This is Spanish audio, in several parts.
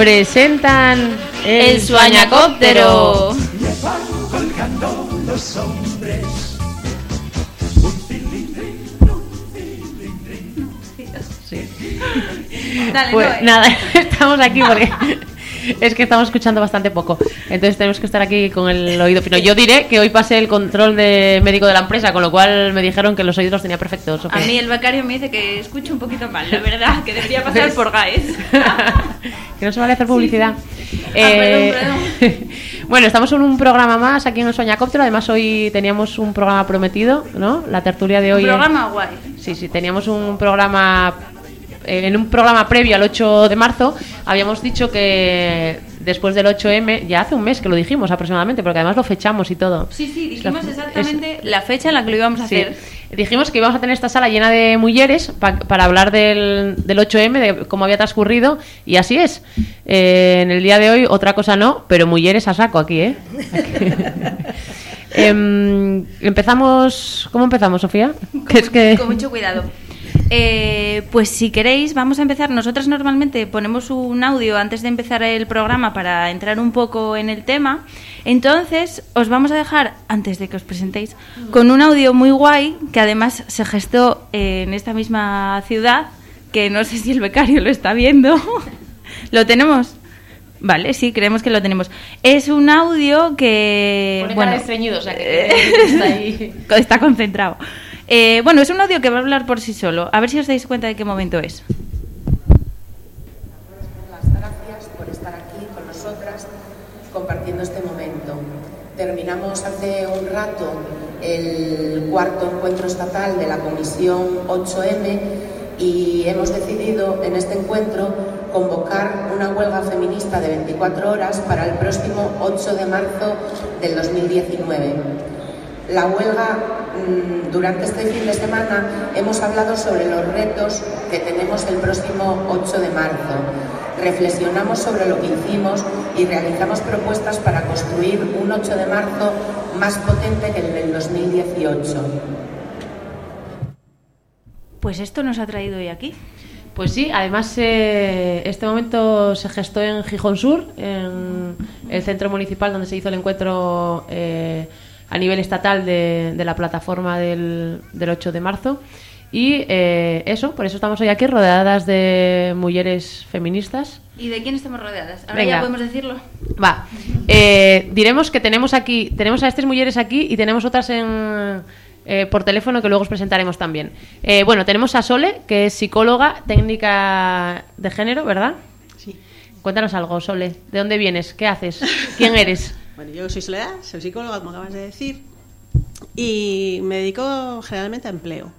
presentan el Sueñacóptero. Le van colgando los hombres. Sí. Dale, Pues no, nada, estamos aquí porque es que estamos escuchando bastante poco. Entonces tenemos que estar aquí con el oído fino. Yo diré que hoy pasé el control de médico de la empresa, con lo cual me dijeron que los oídos los tenía perfectos. A mí el becario me dice que escucho un poquito mal, la verdad, que debería pasar por GAES. Que no se vale hacer publicidad. Perdón. Bueno, estamos en un programa más aquí en el Sueñacóptero. Además hoy teníamos un programa prometido, ¿no? La tertulia de hoy. Un programa guay. Sí, teníamos un programa. En un programa previo al 8 de marzo habíamos dicho que después del 8M, ya hace un mes que lo dijimos aproximadamente, porque además lo fechamos y todo. Sí, dijimos exactamente la fecha en la que lo íbamos a hacer. Dijimos que íbamos a tener esta sala llena de mujeres para hablar del 8M, de cómo había transcurrido, y así es. En el día de hoy otra cosa no, pero mujeres a saco aquí, ¿eh? Empezamos. ¿Cómo empezamos, Sofía? Con mucho cuidado. Pues si queréis vamos a empezar. Nosotras normalmente ponemos un audio antes de empezar el programa para entrar un poco en el tema. Entonces os vamos a dejar, antes de que os presentéis, con un audio muy guay que además se gestó en esta misma ciudad, que no sé si el becario lo está viendo. ¿Lo tenemos? Vale, sí, creemos que lo tenemos. Es un audio que... Pone cara de estreñido, o sea que está ahí. Está concentrado. Bueno, es un audio que va a hablar por sí solo. A ver si os dais cuenta de qué momento es. Las gracias por estar aquí con nosotras compartiendo este momento. Terminamos hace un rato el cuarto encuentro estatal de la Comisión 8M y hemos decidido en este encuentro convocar una huelga feminista de 24 horas para el próximo 8 de marzo del 2019. La huelga, durante este fin de semana hemos hablado sobre los retos que tenemos el próximo 8 de marzo. Reflexionamos sobre lo que hicimos y realizamos propuestas para construir un 8 de marzo más potente que el del 2018. Pues esto nos ha traído hoy aquí. Pues sí, además este momento se gestó en Gijón Sur, en el centro municipal donde se hizo el encuentro a nivel estatal de la plataforma del 8 de marzo. Y por eso estamos hoy aquí rodeadas de mujeres feministas. ¿Y de quién estamos rodeadas? Ahora Venga. ya podemos decirlo. Va. Diremos que tenemos a estas mujeres aquí y tenemos otras por teléfono que luego os presentaremos también. Bueno, tenemos a Sole, que es psicóloga técnica de género, ¿verdad? Sí. Cuéntanos algo, Sole. ¿De dónde vienes? ¿Qué haces? ¿Quién eres? Bueno, yo soy Soledad, soy psicóloga, como acabas de decir, y me dedico generalmente a empleo.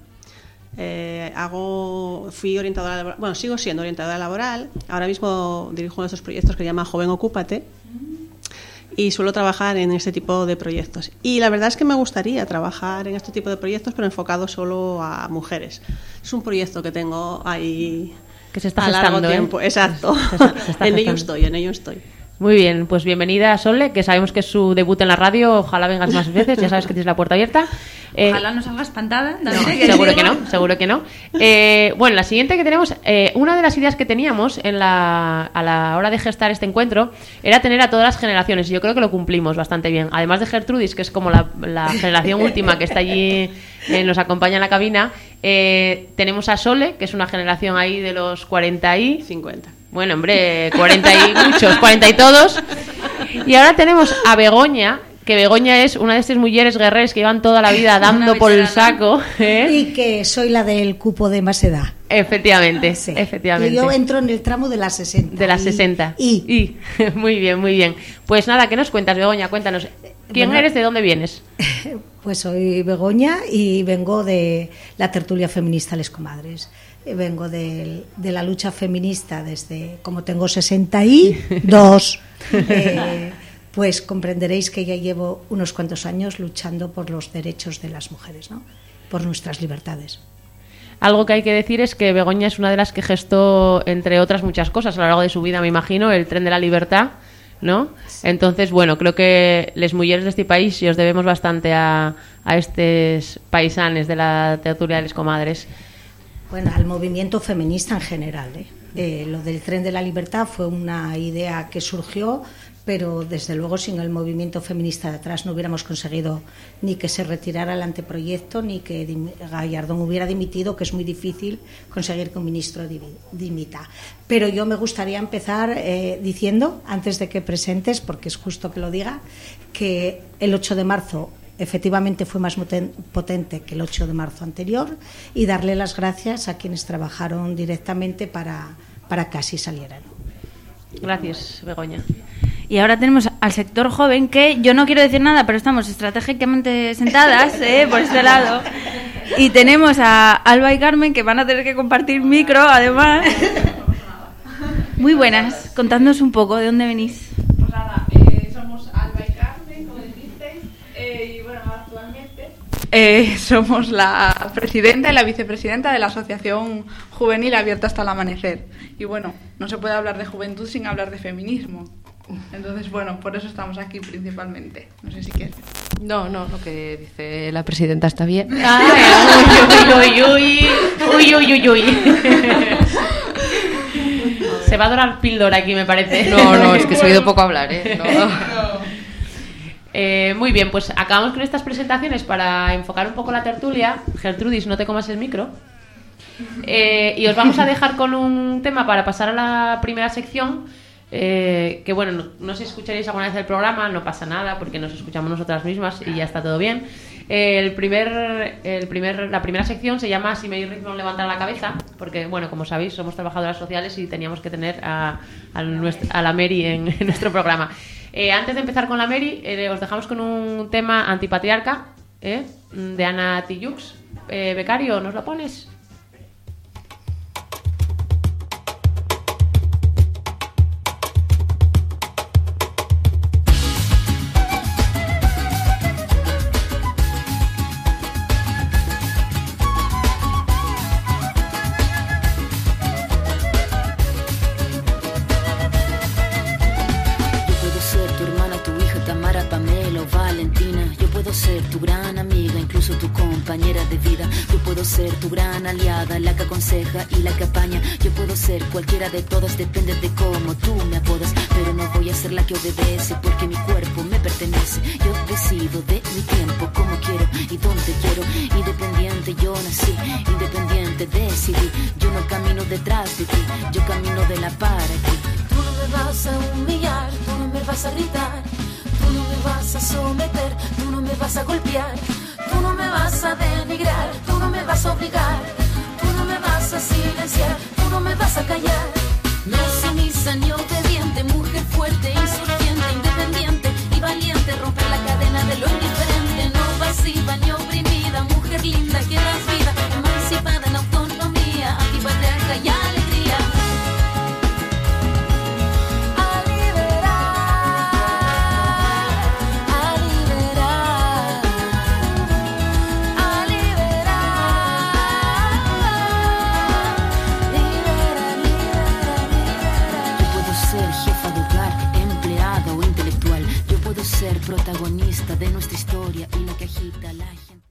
Fui orientadora laboral, bueno, sigo siendo orientadora laboral. Ahora mismo dirijo uno de estos proyectos que se llama Joven Ocúpate y suelo trabajar en este tipo de proyectos. Y la verdad es que me gustaría trabajar en este tipo de proyectos, pero enfocado solo a mujeres. Es un proyecto que tengo ahí Que se está a largo gestando, tiempo. Exacto. Se está En ello gestando. estoy. Muy bien, pues bienvenida, Sole, que sabemos que es su debut en la radio. Ojalá vengas más veces, ya sabes que tienes la puerta abierta. Ojalá no salga espantada. No, seguro que no. Bueno, la siguiente que tenemos, una de las ideas que teníamos a la hora de gestar este encuentro era tener a todas las generaciones, y yo creo que lo cumplimos bastante bien. Además de Gertrudis, que es como la generación última que está allí, nos acompaña en la cabina, tenemos a Sole, que es una generación ahí de los 40 y... 50. Bueno, hombre, 40 y muchos, 40 y todos. Y ahora tenemos a Begoña, que Begoña es una de estas mujeres guerreras que llevan toda la vida dando por el saco. Y que soy la del cupo de más edad. Efectivamente, Sí. efectivamente. Y yo entro en el tramo de las 60. De las 60. Y. Muy bien, muy bien. Pues nada, ¿qué nos cuentas, Begoña? Cuéntanos. ¿Quién Bueno, eres? ¿De dónde vienes? Pues soy Begoña y vengo de la tertulia feminista Les Comadres. Vengo de la lucha feminista desde, como tengo 62, pues comprenderéis que ya llevo unos cuantos años luchando por los derechos de las mujeres, ¿no? Por nuestras libertades. Algo que hay que decir es que Begoña es una de las que gestó, entre otras muchas cosas, a lo largo de su vida, me imagino, el tren de la libertad, ¿no? Entonces, bueno, creo que les mujeres de este país y os debemos bastante a estos paisanes de la tertulia de Les Comadres. Bueno, al movimiento feminista en general, ¿eh? Lo del Tren de la Libertad fue una idea que surgió, pero desde luego sin el movimiento feminista detrás no hubiéramos conseguido ni que se retirara el anteproyecto ni que Gallardón hubiera dimitido, que es muy difícil conseguir que un ministro dimita. Pero yo me gustaría empezar diciendo, antes de que presentes, porque es justo que lo diga, que el 8 de marzo efectivamente fue más potente que el 8 de marzo anterior, y darle las gracias a quienes trabajaron directamente para que así salieran. Gracias, Begoña. Y ahora tenemos al sector joven, que yo no quiero decir nada, pero estamos estratégicamente sentadas por este lado. Y tenemos a Alba y Carmen, que van a tener que compartir micro, además. Muy buenas, contadnos un poco, ¿de dónde venís? Pues nada, somos Alba y Carmen, como dijisteis, y bueno, actualmente somos la presidenta y la vicepresidenta de la Asociación Juvenil Abierta hasta el Amanecer. Y bueno, no se puede hablar de juventud sin hablar de feminismo. Entonces, bueno, por eso estamos aquí principalmente. No sé si quieres. No, lo que dice la presidenta está bien. Uy. Se va a dorar píldora aquí, me parece. No, es que se ha oído poco hablar, No. Muy bien, pues acabamos con estas presentaciones para enfocar un poco la tertulia. Gertrudis, no te comas el micro. Y os vamos a dejar con un tema para pasar a la primera sección. Que bueno, no sé si escucharéis alguna vez el programa, no pasa nada porque nos escuchamos nosotras mismas y ya está todo bien. La primera sección se llama Si Mary Richmond levantara la cabeza, porque bueno, como sabéis, somos trabajadoras sociales y teníamos que tener a la Mary en nuestro programa. Antes de empezar con la Mary, os dejamos con un tema antipatriarca de Ana Tijoux. Becario, ¿nos lo pones? Ser tu gran aliada, la que aconseja y la que apaña. Yo puedo ser cualquiera de todas, depende de cómo tú me apodas. Pero no voy a ser la que obedece, porque mi cuerpo me pertenece. Yo decido de mi tiempo, como quiero y donde quiero. Independiente yo nací, independiente decidí. Yo no camino detrás de ti, yo camino de la para ti. Tú no me vas a humillar, tú no me vas a gritar. Tú no me vas a someter, tú no me vas a golpear. Tú no me vas a denigrar, tú no me vas a obligar, tú no me vas a silenciar, tú no me vas a callar. No sumisa ni obediente, mujer fuerte, insurgente, independiente y valiente, romper la cadena de lo indiferente, no pasiva ni oprimida, mujer linda que das vida, emancipada en autonomía, antipatriarca y alegría. Ser protagonista de nuestra historia y la que agita a la gente.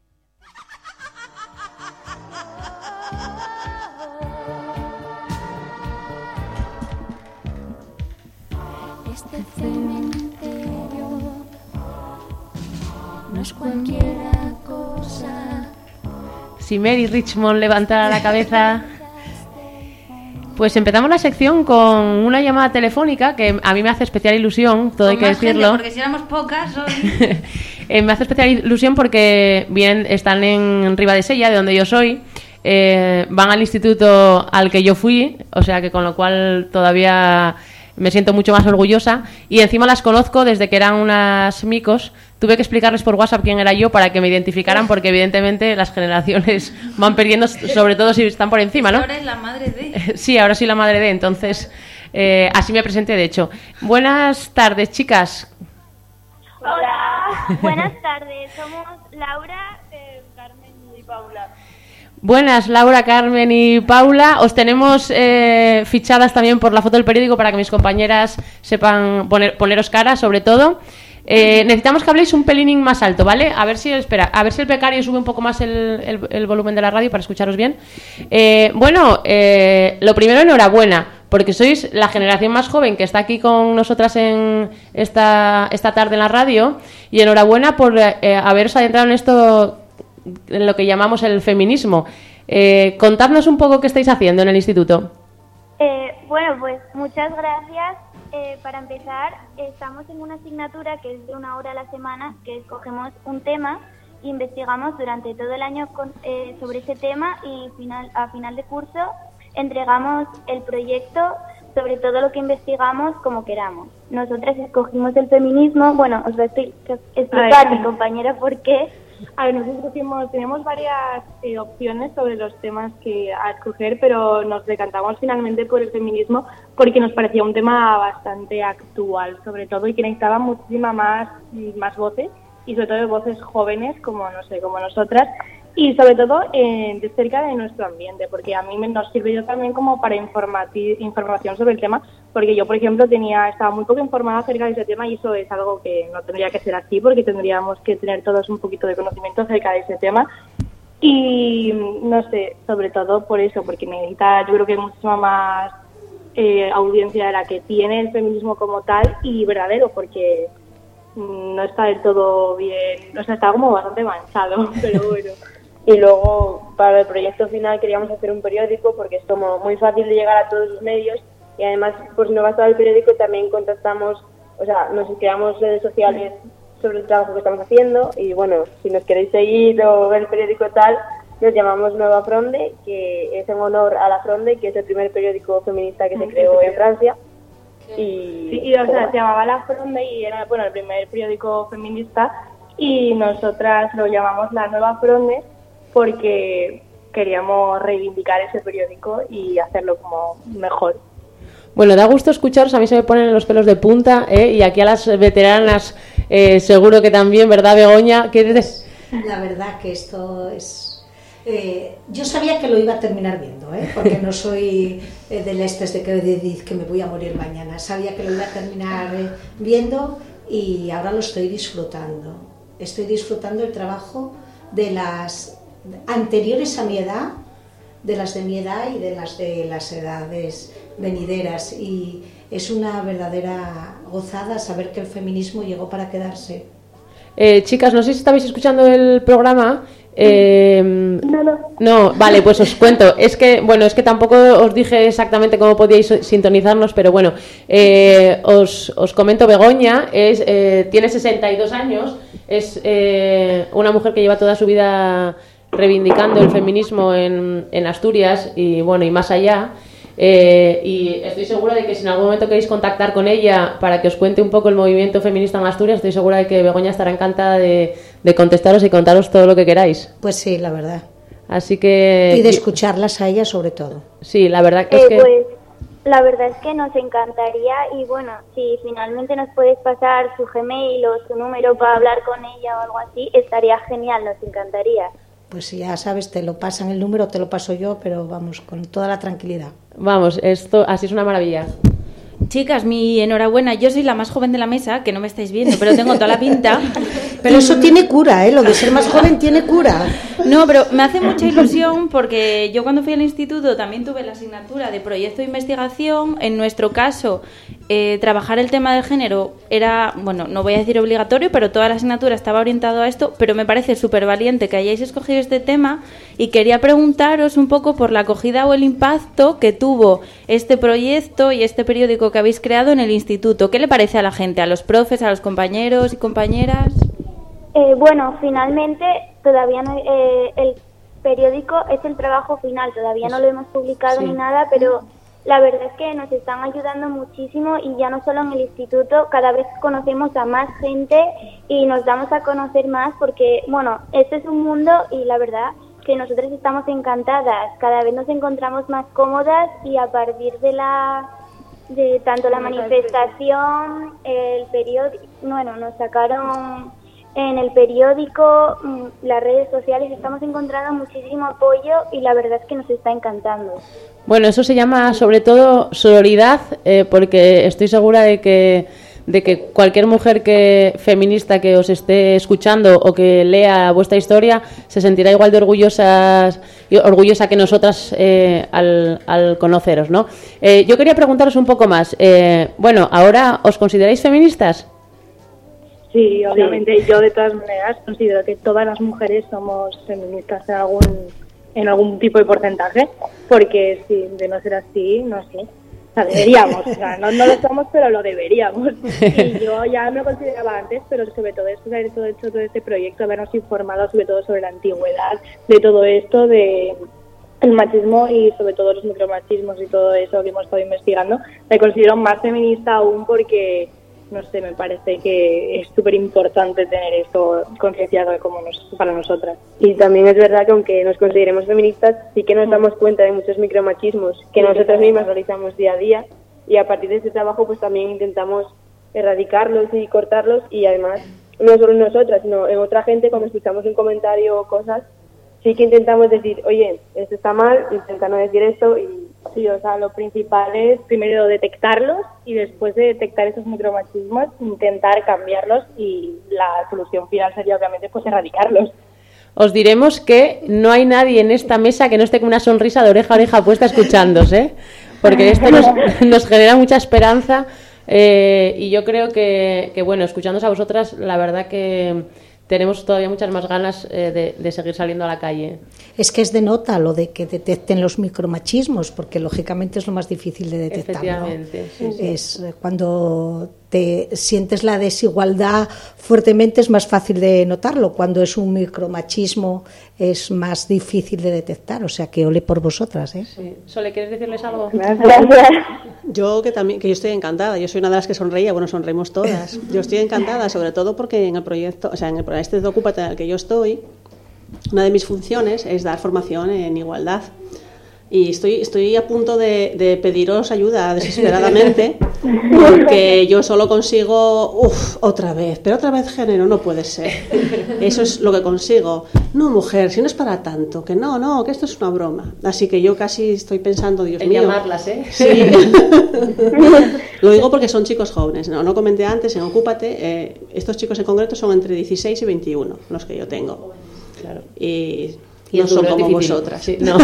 Este cementerio no es cualquiera cosa. Si Mary Richmond levantara la cabeza. Pues empezamos la sección con una llamada telefónica que a mí me hace especial ilusión, todo hay que decirlo. Gente, porque si éramos pocas hoy. Me hace especial ilusión porque están en Ribadesella, de donde yo soy, van al instituto al que yo fui, o sea que con lo cual todavía me siento mucho más orgullosa, y encima las conozco desde que eran unas micos. Tuve que explicarles por WhatsApp quién era yo para que me identificaran, porque evidentemente las generaciones van perdiendo, sobre todo si están por encima, ¿no? Ahora es la madre de. Sí, ahora soy la madre de, entonces así me presenté, de hecho. Buenas tardes, chicas. Hola, buenas tardes. Somos Laura, Carmen y Paula. Buenas, Laura, Carmen y Paula. Os tenemos fichadas también por la foto del periódico para que mis compañeras sepan poneros cara, sobre todo. necesitamos que habléis un pelín más alto, ¿vale? A ver si el becario sube un poco más el volumen de la radio para escucharos bien. Lo primero, enhorabuena, porque sois la generación más joven que está aquí con nosotras en esta tarde en la radio, y enhorabuena por haberos adentrado en esto, en lo que llamamos el feminismo. Contadnos un poco qué estáis haciendo en el instituto. Bueno, pues muchas gracias. Para empezar, estamos en una asignatura que es de 1 hora a la semana, que escogemos un tema e investigamos durante todo el año sobre ese tema, y a final de curso entregamos el proyecto sobre todo lo que investigamos como queramos. Nosotras escogimos el feminismo. Bueno, os voy a explicar mi compañera por qué. A ver, nosotros tenemos varias opciones sobre los temas a escoger, pero nos decantamos finalmente por el feminismo porque nos parecía un tema bastante actual, sobre todo, y que necesitaba muchísima más voces, y sobre todo voces jóvenes como nosotras, y sobre todo de cerca de nuestro ambiente, porque a mí nos sirvió también como para información sobre el tema, porque yo, por ejemplo, estaba muy poco informada acerca de ese tema, y eso es algo que no tendría que ser así, porque tendríamos que tener todos un poquito de conocimiento acerca de ese tema. Y no sé, sobre todo por eso, porque necesita, yo creo que muchísima más audiencia de la que tiene el feminismo como tal, y verdadero, porque no está del todo bien, o sea, está como bastante manchado, pero bueno. Y luego, para el proyecto final, queríamos hacer un periódico, porque es como muy fácil de llegar a todos los medios, y además, pues no bastaba el periódico, también contactamos, o sea, nos creamos redes sociales sobre el trabajo que estamos haciendo, y bueno, si nos queréis seguir o ver el periódico tal, nos llamamos Nueva Fronde, que es en honor a la Fronde, que es el primer periódico feminista que se creó en Francia. Sí, o sea, se llamaba La Fronde y era, bueno, el primer periódico feminista, y nosotras lo llamamos La Nueva Fronde porque queríamos reivindicar ese periódico y hacerlo como mejor. Bueno, da gusto escucharos, a mí se me ponen los pelos de punta, y aquí a las veteranas seguro que también, ¿verdad, Begoña? La verdad que esto es... yo sabía que lo iba a terminar viendo, porque no soy del de que me voy a morir mañana. Sabía que lo iba a terminar viendo, y ahora lo estoy disfrutando. Estoy disfrutando el trabajo de las anteriores a mi edad, de las de mi edad y de las edades venideras, y es una verdadera gozada saber que el feminismo llegó para quedarse. Chicas, no sé si estabais escuchando el programa. No, vale, pues os cuento. Es que tampoco os dije exactamente cómo podíais sintonizarnos, pero bueno, os comento. Begoña tiene 62 años, es una mujer que lleva toda su vida reivindicando el feminismo en Asturias y bueno, y más allá. Y estoy segura de que si en algún momento queréis contactar con ella para que os cuente un poco el movimiento feminista en Asturias, estoy segura de que Begoña estará encantada de contestaros y contaros todo lo que queráis. Pues sí, la verdad. Así que... Y de escucharlas a ella sobre todo. Sí, la verdad es que... Pues la verdad es que nos encantaría, y bueno, si finalmente nos puedes pasar su Gmail o su número para hablar con ella o algo así, estaría genial, nos encantaría. Pues ya sabes, te lo pasan el número, te lo paso yo, pero vamos, con toda la tranquilidad. Vamos, esto así es una maravilla. Chicas, mi enhorabuena. Yo soy la más joven de la mesa, que no me estáis viendo, pero tengo toda la pinta. Pero eso tiene cura, lo de ser más joven tiene cura. No, pero me hace mucha ilusión porque yo cuando fui al instituto también tuve la asignatura de proyecto de investigación. En nuestro caso, trabajar el tema del género era, bueno, no voy a decir obligatorio, pero toda la asignatura estaba orientada a esto, pero me parece súper valiente que hayáis escogido este tema, y quería preguntaros un poco por la acogida o el impacto que tuvo este proyecto y este periódico que habéis creado en el instituto. ¿Qué le parece a la gente, a los profes, a los compañeros y compañeras? Bueno, finalmente todavía no, el periódico es el trabajo final, todavía no lo hemos publicado ni nada, pero la verdad es que nos están ayudando muchísimo, y ya no solo en el instituto, cada vez conocemos a más gente y nos damos a conocer más, porque bueno, este es un mundo y la verdad que nosotros estamos encantadas, cada vez nos encontramos más cómodas, y a partir de tanto la manifestación, el periódico, bueno, nos sacaron en el periódico, las redes sociales, estamos encontrando muchísimo apoyo y la verdad es que nos está encantando. Bueno, eso se llama sobre todo sororidad, porque estoy segura de que de que cualquier mujer feminista que os esté escuchando o que lea vuestra historia se sentirá igual de orgullosa que nosotras al conoceros, ¿no? Yo quería preguntaros un poco más. Bueno, ¿ahora os consideráis feministas? Sí, obviamente. Yo de todas maneras considero que todas las mujeres somos feministas en algún tipo de porcentaje, porque si de no ser así, no sé. O sea, deberíamos, o sea, no lo somos, pero lo deberíamos. Y yo ya me lo consideraba antes, pero sobre todo esto, haber hecho todo este proyecto, habernos informado sobre todo sobre la antigüedad, de todo esto, de el machismo y sobre todo los micromachismos y todo eso que hemos estado investigando, me considero más feminista aún porque, no sé, me parece que es súper importante tener esto concienciado para nosotras. Y también es verdad que aunque nos consideremos feministas, sí que nos damos cuenta de muchos micromachismos que nosotras mismas realizamos día a día, y a partir de este trabajo pues también intentamos erradicarlos y cortarlos, y además no solo nosotras, sino en otra gente, cuando escuchamos un comentario o cosas, sí que intentamos decir, oye, esto está mal, intenta no decir esto. Y sí, o sea, lo principal es primero detectarlos y después de detectar esos micromachismos intentar cambiarlos, y la solución final sería obviamente pues erradicarlos. Os diremos que no hay nadie en esta mesa que no esté con una sonrisa de oreja a oreja puesta escuchándose, ¿eh? Porque esto nos genera mucha esperanza, y yo creo que bueno, escuchándoos a vosotras, la verdad que tenemos todavía muchas más ganas de seguir saliendo a la calle. Es que es de nota lo de que detecten los micromachismos, porque lógicamente es lo más difícil de detectar. Efectivamente, ¿no? Sí. Es cuando te sientes la desigualdad fuertemente es más fácil de notarlo. Cuando es un micromachismo es más difícil de detectar. O sea, que ole por vosotras, ¿eh? Sí. Sole, ¿quieres decirles algo? Gracias. Yo que yo estoy encantada. Yo soy una de las que sonreía. Bueno, sonreímos todas. Yo estoy encantada, sobre todo porque en el proyecto, o sea, en el este de Ocúpate en el que yo estoy, una de mis funciones es dar formación en igualdad. Y estoy a punto de pediros ayuda desesperadamente, porque yo solo consigo, otra vez género, no puede ser. Eso es lo que consigo. No, mujer, si no es para tanto, que no, que esto es una broma. Así que yo casi estoy pensando, Dios mío. En llamarlas, ¿eh? Sí. Lo digo porque son chicos jóvenes. No comenté antes, en Ocúpate, estos chicos en concreto son entre 16 y 21, los que yo tengo. Claro. Y no son como vosotras. Sí, no.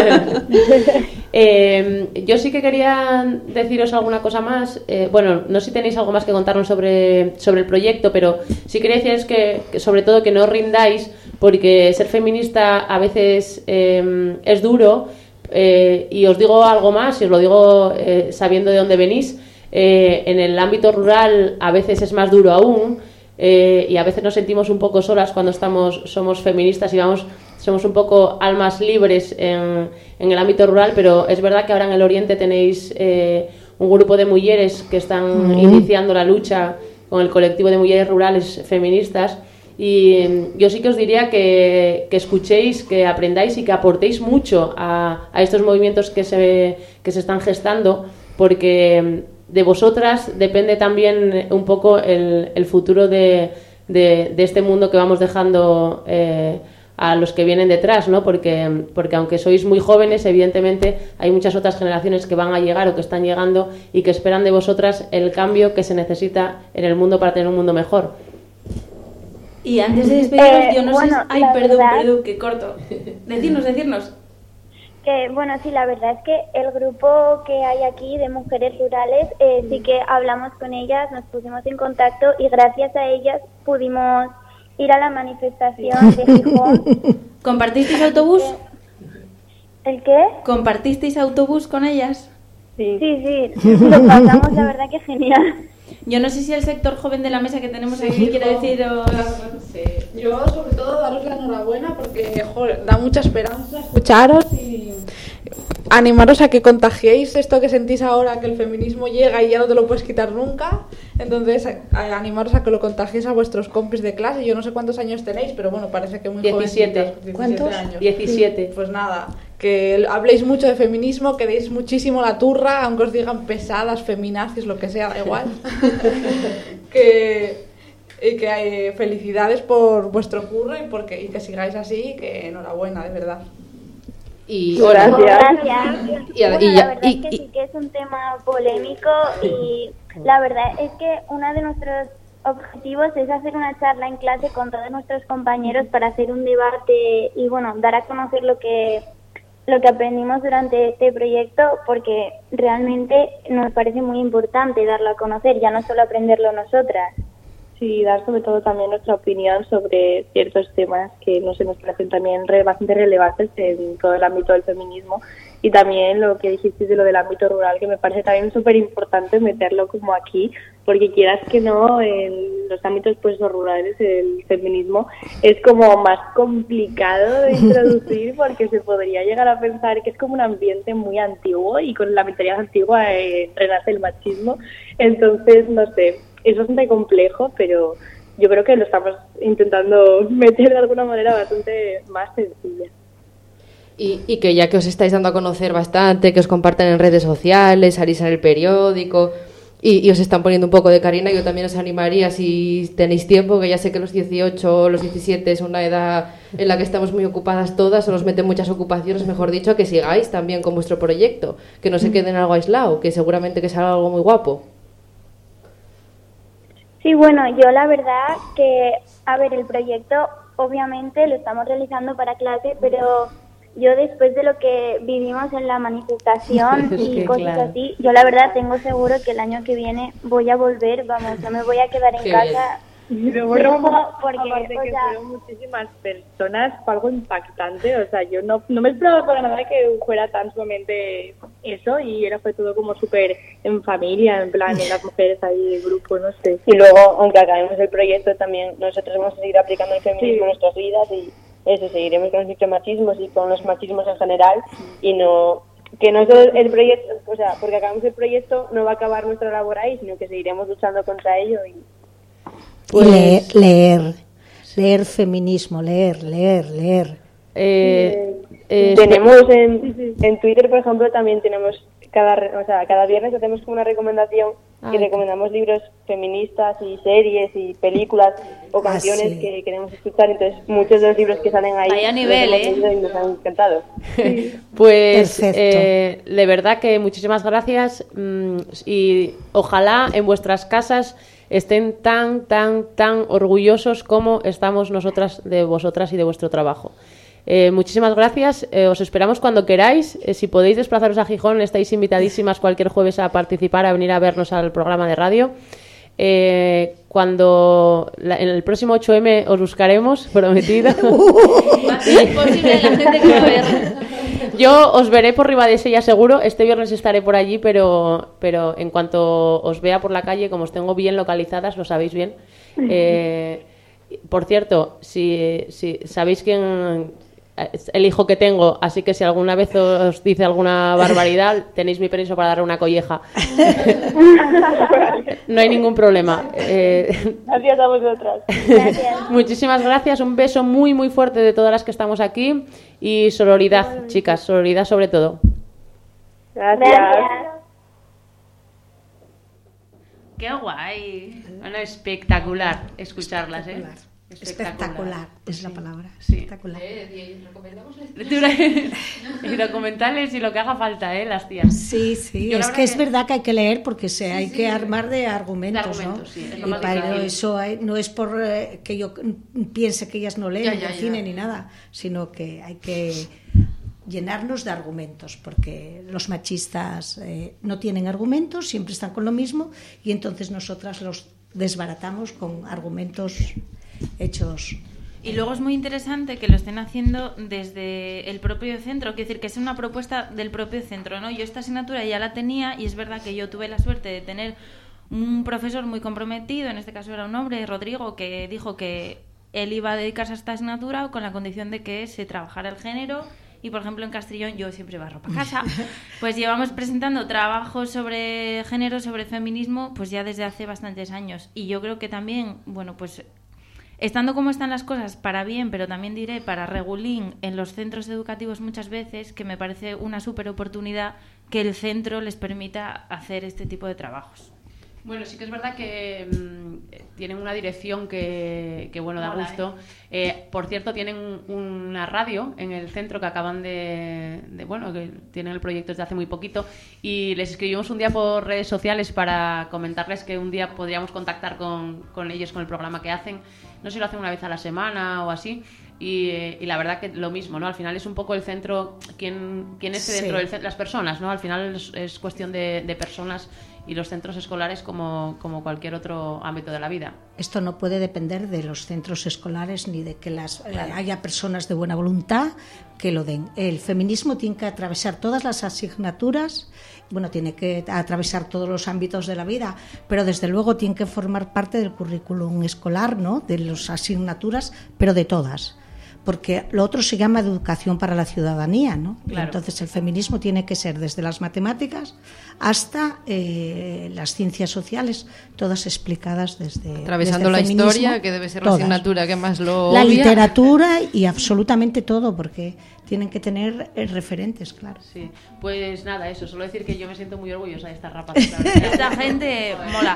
Yo sí que quería deciros alguna cosa más. Bueno, no sé si tenéis algo más que contarnos sobre el proyecto, pero sí quería deciros que sobre todo que no os rindáis, porque ser feminista a veces es duro, y os digo algo más, y os lo digo sabiendo de dónde venís. En el ámbito rural a veces es más duro aún, y a veces nos sentimos un poco solas cuando somos feministas y somos un poco almas libres en el ámbito rural, pero es verdad que ahora en el Oriente tenéis un grupo de mujeres que están iniciando la lucha con el colectivo de mujeres rurales feministas, y yo sí que os diría que escuchéis, que aprendáis y que aportéis mucho a estos movimientos que se están gestando, porque de vosotras depende también un poco el futuro de este mundo que vamos dejando a los que vienen detrás, ¿no? Porque aunque sois muy jóvenes, evidentemente hay muchas otras generaciones que van a llegar o que están llegando y que esperan de vosotras el cambio que se necesita en el mundo para tener un mundo mejor. Y antes de despedirnos, yo no sé... Ay, perdón, que corto. Decirnos. Que, bueno, sí, la verdad es que el grupo que hay aquí de mujeres rurales, sí que hablamos con ellas, nos pusimos en contacto y gracias a ellas pudimos ir a la manifestación de Gijón. ¿Compartisteis autobús? ¿El qué? ¿Compartisteis autobús con ellas? Sí, lo pasamos, la verdad que genial. Yo no sé si el sector joven de la mesa que tenemos aquí quiere deciros... Sí. Yo, sobre todo, daros la enhorabuena porque da mucha esperanza escucharos y animaros a que contagiéis esto que sentís ahora, que el feminismo llega y ya no te lo puedes quitar nunca. Entonces, animaros a que lo contagiéis a vuestros compis de clase. Yo no sé cuántos años tenéis, pero bueno, parece que muy 17. ¿Cuántos? Años. 17. Pues nada, que habléis mucho de feminismo, que deis muchísimo la turra, aunque os digan pesadas, feminazis, lo que sea, da igual. Y que hay felicidades por vuestro curro y que sigáis así, que enhorabuena, de verdad. Gracias. Y- Bueno, y- la verdad y- es que sí que es un tema polémico y la verdad es que uno de nuestros objetivos es hacer una charla en clase con todos nuestros compañeros para hacer un debate y bueno, dar a conocer lo que aprendimos durante este proyecto, porque realmente nos parece muy importante darlo a conocer, ya no solo aprenderlo nosotras. Sí, dar sobre todo también nuestra opinión sobre ciertos temas que no se nos parecen también bastante relevantes en todo el ámbito del feminismo, y también lo que dijiste de lo del ámbito rural, que me parece también súper importante meterlo como aquí, porque quieras que no, en los ámbitos pues los rurales el feminismo es como más complicado de introducir porque se podría llegar a pensar que es como un ambiente muy antiguo y con la mentalidad antigua renace el machismo. Entonces, no sé, es bastante complejo, pero yo creo que lo estamos intentando meter de alguna manera bastante más sencilla. Y que ya que os estáis dando a conocer bastante, que os comparten en redes sociales, salís en el periódico y os están poniendo un poco de carina, yo también os animaría, si tenéis tiempo, que ya sé que los 18 o los 17 es una edad en la que estamos muy ocupadas todas, o nos meten muchas ocupaciones, mejor dicho, que sigáis también con vuestro proyecto, que no se quede en algo aislado, que seguramente que salga algo muy guapo. Sí, bueno, yo la verdad que, a ver, el proyecto obviamente lo estamos realizando para clase, pero yo después de lo que vivimos en la manifestación Es y que cosas claro. así, yo la verdad tengo seguro que el año que viene voy a volver, vamos, no me voy a quedar en Qué casa. Porque, Aparte o que sea, fueron muchísimas personas, fue algo impactante, o sea, yo no me esperaba para nada que fuera tan sumamente eso, y fue todo como súper en familia, en plan, en las mujeres ahí, en grupo, no sé. Y luego, aunque acabemos el proyecto, también nosotros vamos a seguir aplicando el feminismo en nuestras vidas, y eso, seguiremos con los micromachismos y con los machismos en general, y no que no solo el proyecto, o sea, porque acabamos el proyecto no va a acabar nuestra labor ahí, sino que seguiremos luchando contra ello. Y Pues leer feminismo, leer. tenemos en Twitter, por ejemplo, también tenemos cada viernes hacemos como una recomendación y recomendamos libros feministas y series y películas o canciones que queremos escuchar. Entonces, muchos de los libros que salen ahí Vaya nivel, los hemos leído y nos han encantado. Pues Perfecto. de verdad que muchísimas gracias, y ojalá en vuestras casas estén tan orgullosos como estamos nosotras de vosotras y de vuestro trabajo. Muchísimas gracias, os esperamos cuando queráis. Si podéis desplazaros a Gijón, estáis invitadísimas cualquier jueves a participar, a venir a vernos al programa de radio. En el próximo 8M os buscaremos, prometido. Imposible la gente que va a ver. Yo os veré por Ribadesella seguro. Este viernes estaré por allí, pero en cuanto os vea por la calle, como os tengo bien localizadas, lo sabéis bien. Por cierto, si sabéis quién el hijo que tengo, así que si alguna vez os dice alguna barbaridad, tenéis mi permiso para darle una colleja. No hay ningún problema. Gracias a vosotras. Muchísimas gracias, un beso muy muy fuerte de todas las que estamos aquí, y sororidad, chicas, sororidad sobre todo. Gracias. ¡Qué guay! Bueno, espectacular escucharlas, Espectacular es la palabra. Sí. Espectacular. Y documentales y lo que haga falta, las tías. Sí, Yo la es verdad que es verdad que hay que leer porque hay que armar de argumentos, ¿no? Sí, es lo Y más para difícil. eso no es por que yo piense que ellas no leen Ya. ni cine ni nada, sino que hay que llenarnos de argumentos, porque los machistas no tienen argumentos, siempre están con lo mismo, y entonces nosotras los desbaratamos con argumentos hechos. Y luego es muy interesante que lo estén haciendo desde el propio centro, quiero decir que es una propuesta del propio centro, ¿no? Yo esta asignatura ya la tenía y es verdad que yo tuve la suerte de tener un profesor muy comprometido, en este caso era un hombre, Rodrigo, que dijo que él iba a dedicarse a esta asignatura con la condición de que se trabajara el género. Y por ejemplo en Castrillón, yo siempre barro para casa, pues llevamos presentando trabajos sobre género, sobre feminismo, pues ya desde hace bastantes años. Y yo creo que también, bueno, pues estando como están las cosas para bien, pero también diré para regulín en los centros educativos muchas veces, que me parece una súper oportunidad que el centro les permita hacer este tipo de trabajos. Bueno, sí que es verdad tienen una dirección que bueno, da gusto. Por cierto, tienen una radio en el centro que acaban de bueno, que tienen el proyecto desde hace muy poquito, y les escribimos un día por redes sociales para comentarles que un día podríamos contactar con ellos, con el programa que hacen. No sé si lo hacen una vez a la semana o así. Y la verdad que lo mismo, ¿no? Al final es un poco el centro, quién esté dentro del centro, las personas, ¿no? Al final es cuestión de personas, y los centros escolares como cualquier otro ámbito de la vida. Esto no puede depender de los centros escolares ni de que haya personas de buena voluntad que lo den. El feminismo tiene que atravesar todas las asignaturas, bueno, tiene que atravesar todos los ámbitos de la vida, pero desde luego tiene que formar parte del currículum escolar, ¿no? De las asignaturas, pero de todas. Porque lo otro se llama educación para la ciudadanía, ¿no? Claro. Entonces el feminismo tiene que ser desde las matemáticas hasta las ciencias sociales, todas explicadas desde atravesando desde el la feminismo, historia, que debe ser todas. la asignatura que más lo la obvia. Literatura y absolutamente todo, porque tienen que tener referentes, claro. Sí, pues nada, eso, solo decir que yo me siento muy orgullosa de esta rapaz. Esta gente mola.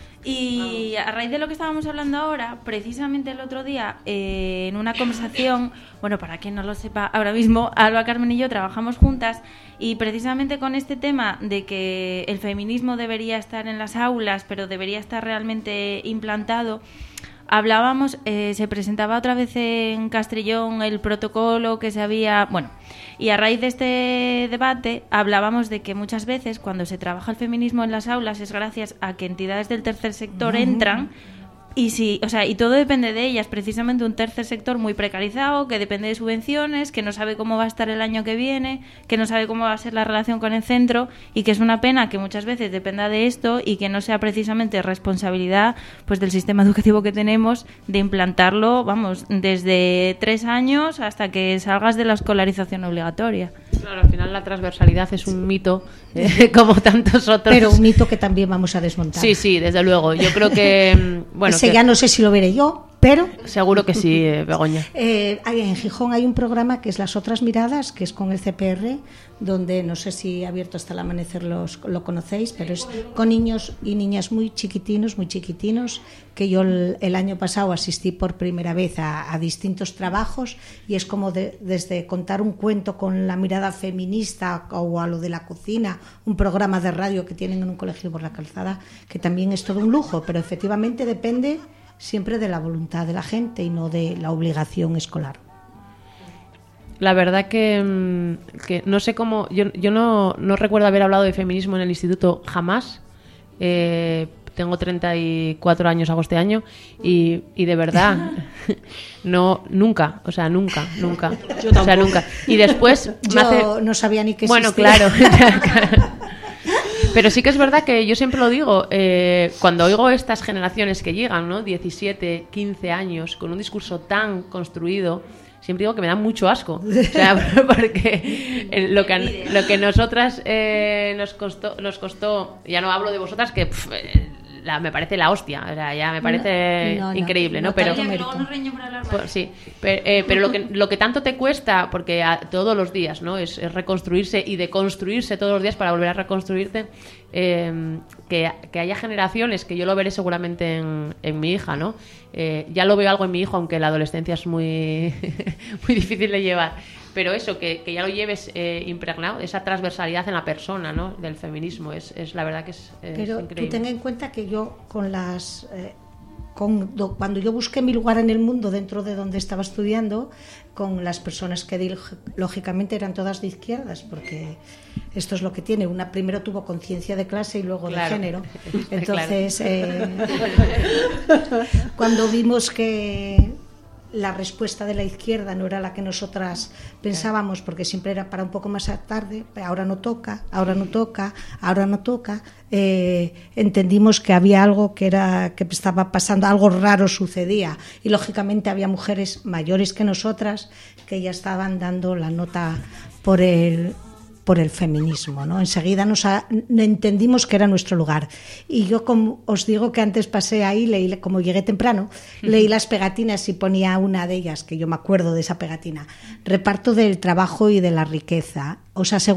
Y a raíz de lo que estábamos hablando ahora, precisamente el otro día, en una conversación, bueno, para quien no lo sepa, ahora mismo Alba, Carmen y yo trabajamos juntas, y precisamente con este tema de que el feminismo debería estar en las aulas, pero debería estar realmente implantado, hablábamos, se presentaba otra vez en Castrillón el protocolo que se había... Bueno, y a raíz de este debate hablábamos de que muchas veces cuando se trabaja el feminismo en las aulas es gracias a que entidades del tercer sector entran, y sí, o sea, y todo depende de ellas, precisamente un tercer sector muy precarizado, que depende de subvenciones, que no sabe cómo va a estar el año que viene, que no sabe cómo va a ser la relación con el centro, y que es una pena que muchas veces dependa de esto y que no sea precisamente responsabilidad pues del sistema educativo que tenemos de implantarlo, vamos, desde 3 años hasta que salgas de la escolarización obligatoria. Claro, al final la transversalidad es un mito, como tantos otros. Pero un mito que también vamos a desmontar. Sí, sí, desde luego. Yo creo que... bueno, ese ya no sé si lo veré yo, pero... Seguro que sí, Begoña. En Gijón hay un programa que es Las Otras Miradas, que es con el CPR, donde no sé si Abierto hasta el Amanecer lo conocéis, pero es con niños y niñas muy chiquitinos, que yo el año pasado asistí por primera vez a distintos trabajos, y es como desde contar un cuento con la mirada feminista o a lo de la cocina, un programa de radio que tienen en un colegio por la Calzada, que también es todo un lujo, pero efectivamente depende siempre de la voluntad de la gente y no de la obligación escolar. La verdad que no sé cómo... Yo no recuerdo haber hablado de feminismo en el instituto jamás. Tengo 34 años, hago este año, y de verdad nunca. O sea, nunca. Yo o sea, nunca. Y después... no sabía ni que bueno, existía. claro. Pero sí que es verdad que yo siempre lo digo, cuando oigo estas generaciones que llegan, ¿no? 17, 15 años, con un discurso tan construido, siempre digo que me da mucho asco. O sea, porque lo que nosotras nos costó, ya no hablo de vosotras, que me parece la hostia, o sea, ya me parece increíble, ¿no? Pero sí, pero lo que tanto te cuesta, porque todos los días, ¿no? Es reconstruirse y deconstruirse todos los días para volver a reconstruirte, que haya generaciones, que yo lo veré seguramente en mi hija, ¿no? Ya lo veo algo en mi hijo, aunque la adolescencia es muy muy difícil de llevar. Pero eso, que ya lo lleves impregnado, esa transversalidad en la persona, ¿no? Del feminismo, es la verdad que es pero increíble. Tú ten en cuenta que yo cuando yo busqué mi lugar en el mundo dentro de donde estaba estudiando, con las personas que di, lógicamente eran todas de izquierdas, porque esto es lo que tiene. Una primero tuvo conciencia de clase y luego de género. Entonces, cuando vimos que la respuesta de la izquierda no era la que nosotras pensábamos, porque siempre era para un poco más tarde, ahora no toca, entendimos que había algo que estaba pasando, algo raro sucedía, y lógicamente había mujeres mayores que nosotras que ya estaban dando la nota por el feminismo, ¿no? Enseguida entendimos que era nuestro lugar. Y yo, como os digo, que antes pasé ahí, leí, como llegué temprano, leí las pegatinas y ponía una de ellas, que yo me acuerdo de esa pegatina: reparto del trabajo y de la riqueza. Os aseguro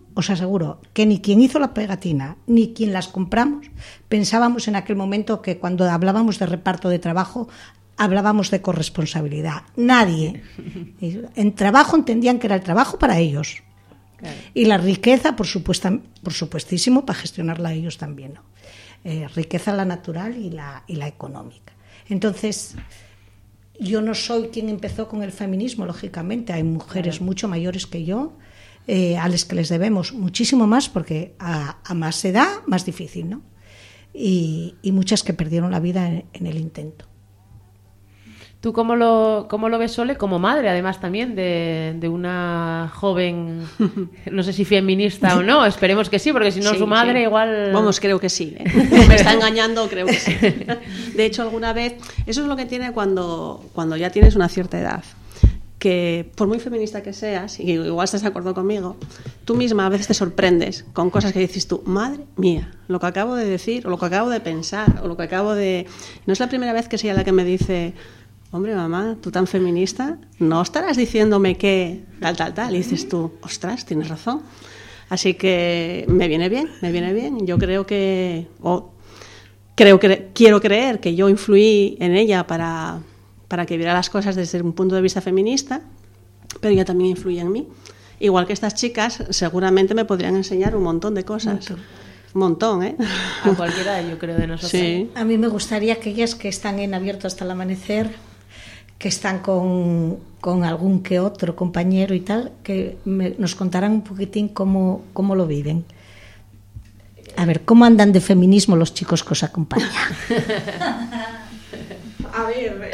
os aseguro que ni quien hizo la pegatina ni quien las compramos pensábamos en aquel momento que cuando hablábamos de reparto de trabajo hablábamos de corresponsabilidad. Nadie. En trabajo entendían que era el trabajo para ellos. Claro. Y la riqueza, por supuestísimo, para gestionarla ellos también, ¿no? Riqueza la natural y la económica. Entonces, yo no soy quien empezó con el feminismo, lógicamente. Hay mujeres mucho mayores que yo, a las que les debemos muchísimo más, porque a más edad, más difícil, ¿no? Y muchas que perdieron la vida en el intento. ¿Tú cómo lo ves, Sole, como madre, además también de una joven, no sé si feminista o no, esperemos que sí, porque si no su madre igual... Vamos, creo que sí, me está engañando, creo que sí. De hecho, alguna vez, eso es lo que tiene cuando ya tienes una cierta edad, que por muy feminista que seas, y igual estás de acuerdo conmigo, tú misma a veces te sorprendes con cosas que dices tú, madre mía, lo que acabo de decir, o lo que acabo de pensar, o lo que acabo de... No es la primera vez que sea la que me dice... Hombre, mamá, tú tan feminista, no estarás diciéndome que tal. Y dices tú, ostras, tienes razón. Así que me viene bien. Yo creo que, quiero creer que yo influí en ella para que viera las cosas desde un punto de vista feminista, pero ella también influye en mí. Igual que estas chicas, seguramente me podrían enseñar un montón de cosas. Un montón, ¿eh? A cualquiera, yo creo, de nosotros. Sí. A mí me gustaría que ellas que están en Abierto hasta el Amanecer, que están con algún que otro compañero y tal, que nos contaran un poquitín cómo lo viven. A ver, ¿cómo andan de feminismo los chicos que os acompañan? A ver,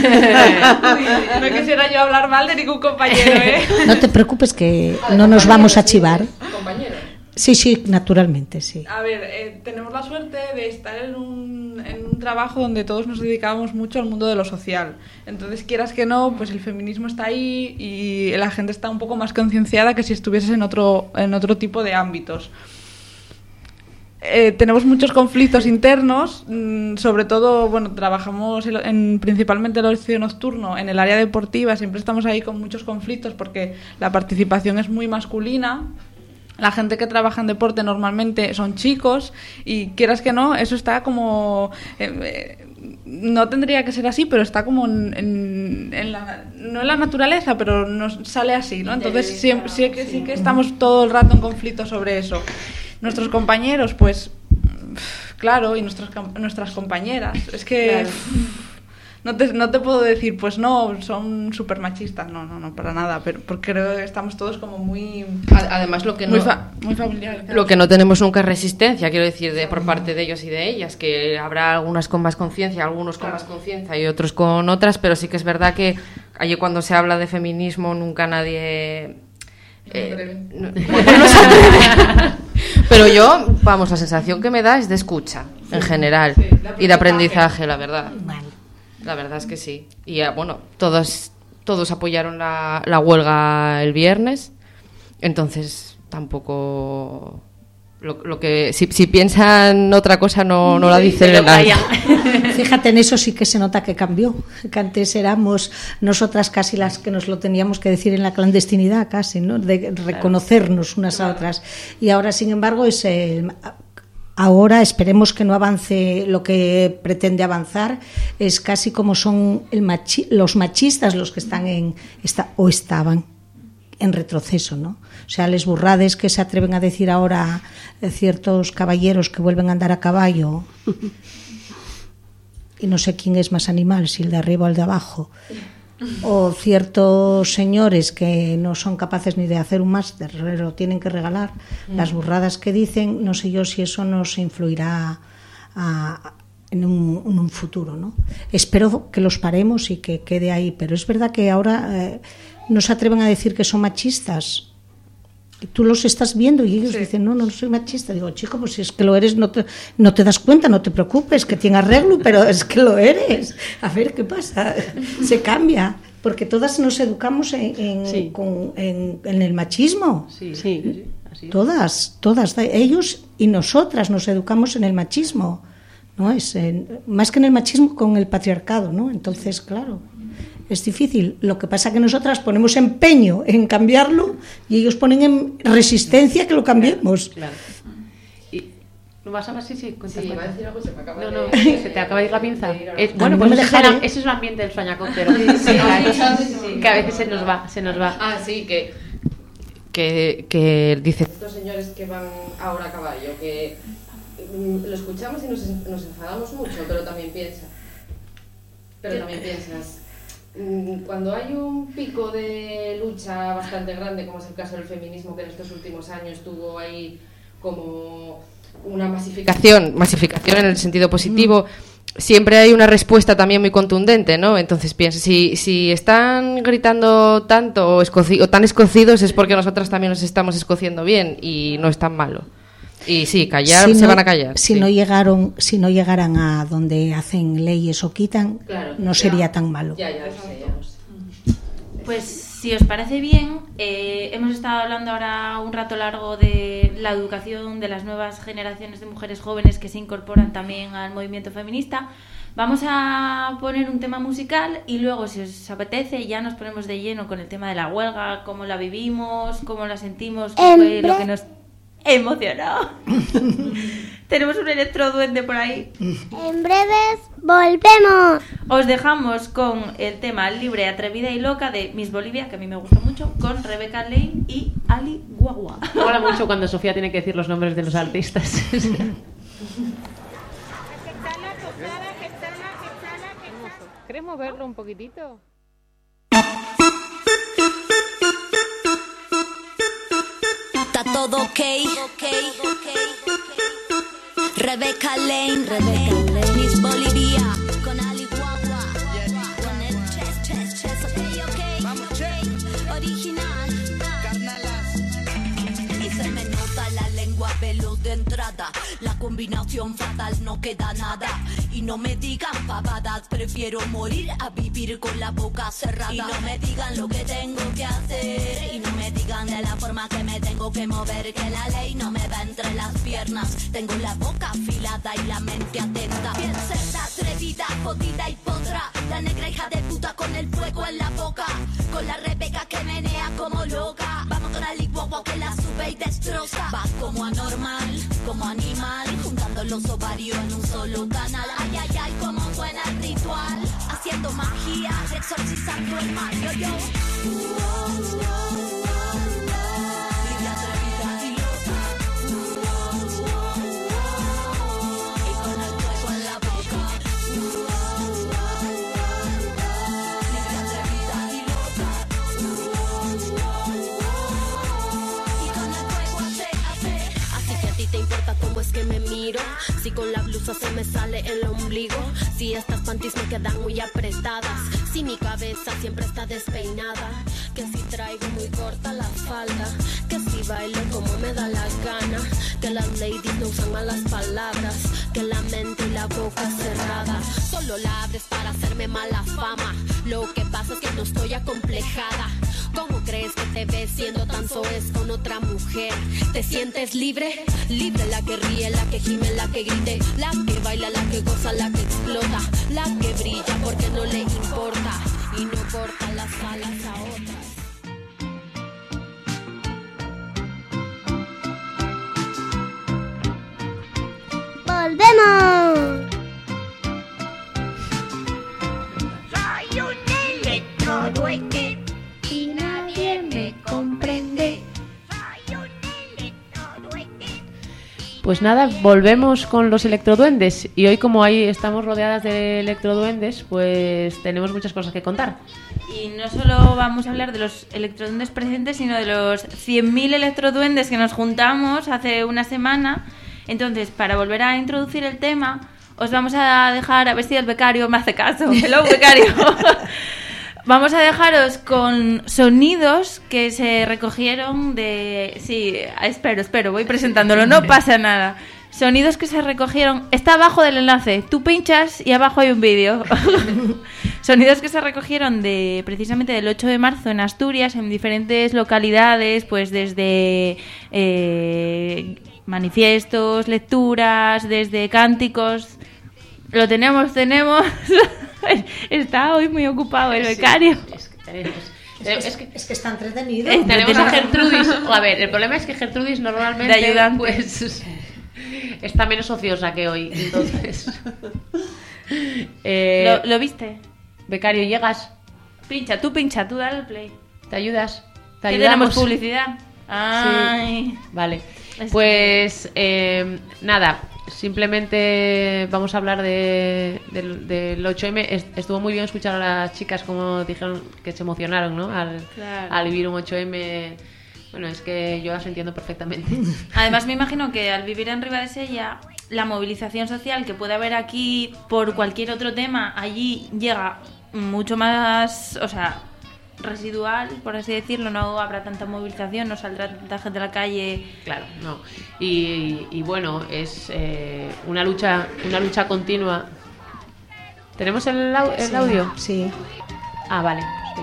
no quisiera yo hablar mal de ningún compañero, ¿eh? No te preocupes que no nos vamos a chivar. ¿Compañero? Sí, naturalmente, sí. A ver, tenemos la suerte de estar en un trabajo donde todos nos dedicamos mucho al mundo de lo social. Entonces, quieras que no, pues el feminismo está ahí y la gente está un poco más concienciada que si estuvieses en otro tipo de ámbitos. Tenemos muchos conflictos internos, sobre todo, bueno, trabajamos principalmente el ocio nocturno, en el área deportiva, siempre estamos ahí con muchos conflictos porque la participación es muy masculina. La gente que trabaja en deporte normalmente son chicos y quieras que no, eso está como... no tendría que ser así, pero está como no en la naturaleza, pero nos sale así, ¿no? Entonces sí que estamos todo el rato en conflicto sobre eso. Nuestros compañeros, pues, claro, y nuestras compañeras, es que... Claro. No te puedo decir, pues no, son súper machistas, no, para nada, pero porque creo que estamos todos como muy... Además, lo que muy familiares. Lo que no tenemos nunca es resistencia, quiero decir, por parte de ellos y de ellas, que habrá algunas con más conciencia, algunos con más conciencia y otros con otras, pero sí que es verdad que allí cuando se habla de feminismo nunca nadie... Pero yo, vamos, la sensación que me da es de escucha, en general, y de aprendizaje, la verdad. La verdad es que sí. Y bueno, todos apoyaron la huelga el viernes, entonces tampoco... Lo que si piensan otra cosa no la dicen en nada. Fíjate, en eso sí que se nota que cambió, que antes éramos nosotras casi las que nos lo teníamos que decir en la clandestinidad casi, ¿no? De reconocernos unas a otras, y ahora sin embargo es ahora esperemos que no avance lo que pretende avanzar, es casi como son los machistas los que están estaban en retroceso, ¿no? O sea, les burrades que se atreven a decir ahora ciertos caballeros que vuelven a andar a caballo y no sé quién es más animal, si el de arriba o el de abajo, o ciertos señores que no son capaces ni de hacer un máster, lo tienen que regalar, las burradas que dicen, no sé yo si eso nos influirá en un futuro, ¿no? Espero que los paremos y que quede ahí, pero es verdad que ahora no se atreven a decir que son machistas. Tú los estás viendo y ellos dicen, no soy machista. Digo, chico, pues si es que lo eres, no te das cuenta, no te preocupes, que tiene arreglo, pero es que lo eres. A ver qué pasa, se cambia, porque todas nos educamos en el machismo. Sí. Así todas, ellos y nosotras nos educamos en el machismo, ¿no? Es más que en el machismo, con el patriarcado, ¿no? Entonces, claro, Es difícil. Lo que pasa es que nosotras ponemos empeño en cambiarlo y ellos ponen en resistencia que lo cambiemos. Claro. ¿No vas a ver? Sí, cuenta. Sí, iba a decir algo, se me acaba de... No, se te acaba de ir la pinza. Bueno, no pues me ese es el ambiente del soñacóptero. Sí, que a veces se nos va. Ah, sí, que dice estos señores que van ahora a caballo, que lo escuchamos y nos enfadamos mucho, pero también piensas, cuando hay un pico de lucha bastante grande, como es el caso del feminismo, que en estos últimos años tuvo ahí como una masificación en el sentido positivo, siempre hay una respuesta también muy contundente, ¿no? Entonces piensa, si están gritando tanto o tan escocidos es porque nosotras también nos estamos escociendo bien y no es tan malo. Y sí, callar, se van a callar. Si no llegaran a donde hacen leyes o quitan, claro, no sería tan malo. Ya. Pues si os parece bien, hemos estado hablando ahora un rato largo de la educación de las nuevas generaciones de mujeres jóvenes que se incorporan también al movimiento feminista. Vamos a poner un tema musical y luego, si os apetece, ya nos ponemos de lleno con el tema de la huelga, cómo la vivimos, cómo la sentimos, qué fue lo que nos emocionó. Tenemos un electroduende por ahí. En breves volvemos. Os dejamos con el tema Libre, Atrevida y Loca de Miss Bolivia, que a mí me gusta mucho, con Rebecca Lane y Ali Guagua. Mola mucho cuando Sofía tiene que decir los nombres de los artistas. ¿Querés moverlo un poquitito? Está todo ok. Rebecca Lane, Miss Bolivia, con Ali Guagua, con el chess, ok, original, carnalas. Y se me nota la lengua veloz de entrada, la combinación fatal, no queda nada. Y no me digan pavadas, prefiero morir a vivir con la boca cerrada. Y no me digan lo que tengo que hacer, y no me digan de la forma que me tengo que mover, que la ley no me va entre las piernas. Tengo la boca afilada y la mente atenta. Bien ser atrevida, jodida y podrá, la negra hija de puta con el fuego en la boca, con la Rebeca que menea como loca. Vamos con Ali Guagua que la sube y destroza. Va como anormal, como animal, juntando los ovarios en un solo canal. Ay, ay, ay, como suena el ritual, haciendo magia, exorcizando el mal. Yo. Libre, atrevida y loca. Y con el fuego en la boca. Libre, atrevida y loca. Y con el fuego hace. Así que a ti te importa cómo es que me miro, si con la blusa se me sale el ombligo, si estas panties me quedan muy apretadas, si mi cabeza siempre está despeinada, que si traigo muy corta la falda, que si bailo como me da la gana, que las ladies no usan malas palabras, que la mente y la boca cerrada, solo la abres para hacerme mala fama. Lo que pasa es que no estoy acomplejada. ¿Cómo crees que te ves siendo tan soez con otra mujer? ¿Te sientes libre? Libre, la que ríe, la que gime, la que grite, la que baila, la que goza, la que explota, la que brilla porque no le importa y no corta las alas a otras. ¡Volvemos! Soy un electroduende y nadie me comprende. Pues nada, volvemos con los electroduendes. Y hoy, como ahí estamos rodeadas de electroduendes, pues tenemos muchas cosas que contar. Y no solo vamos a hablar de los electroduendes presentes, sino de los 100.000 electroduendes que nos juntamos hace una semana. Entonces, para volver a introducir el tema, os vamos a dejar, a ver si el becario me hace caso. Hello, becario. Vamos a dejaros con sonidos que se recogieron de... Sí, espero, voy presentándolo, no pasa nada. Sonidos que se recogieron... Está abajo del enlace, tú pinchas y abajo hay un vídeo. Sonidos que se recogieron precisamente del 8 de marzo en Asturias, en diferentes localidades, pues desde manifiestos, lecturas, desde cánticos... Lo tenemos. Está hoy muy ocupado el becario. Es que está entretenido. Tenemos a Gertrudis. A ver, el problema es que Gertrudis normalmente de ayudante, pues está menos ociosa que hoy, entonces. ¿Lo viste? Becario, ¿llegas? Pincha, tú dale el play. ¿Te ayudas? ¿Te ¿Que ayudamos? tenemos publicidad? Ay. Sí. Vale. Pues nada, simplemente vamos a hablar del 8M. Estuvo muy bien escuchar a las chicas como dijeron que se emocionaron, ¿no? Al vivir un 8M. Bueno, es que yo las entiendo perfectamente. Además, me imagino que al vivir en Ribadesella, la movilización social que puede haber aquí por cualquier otro tema, allí llega mucho más, o sea, residual, por así decirlo. No habrá tanta movilización, no saldrá tanta gente a la calle. Claro, no. Y bueno, es una lucha continua. ¿Tenemos el audio? Sí. Ah, vale. Sí.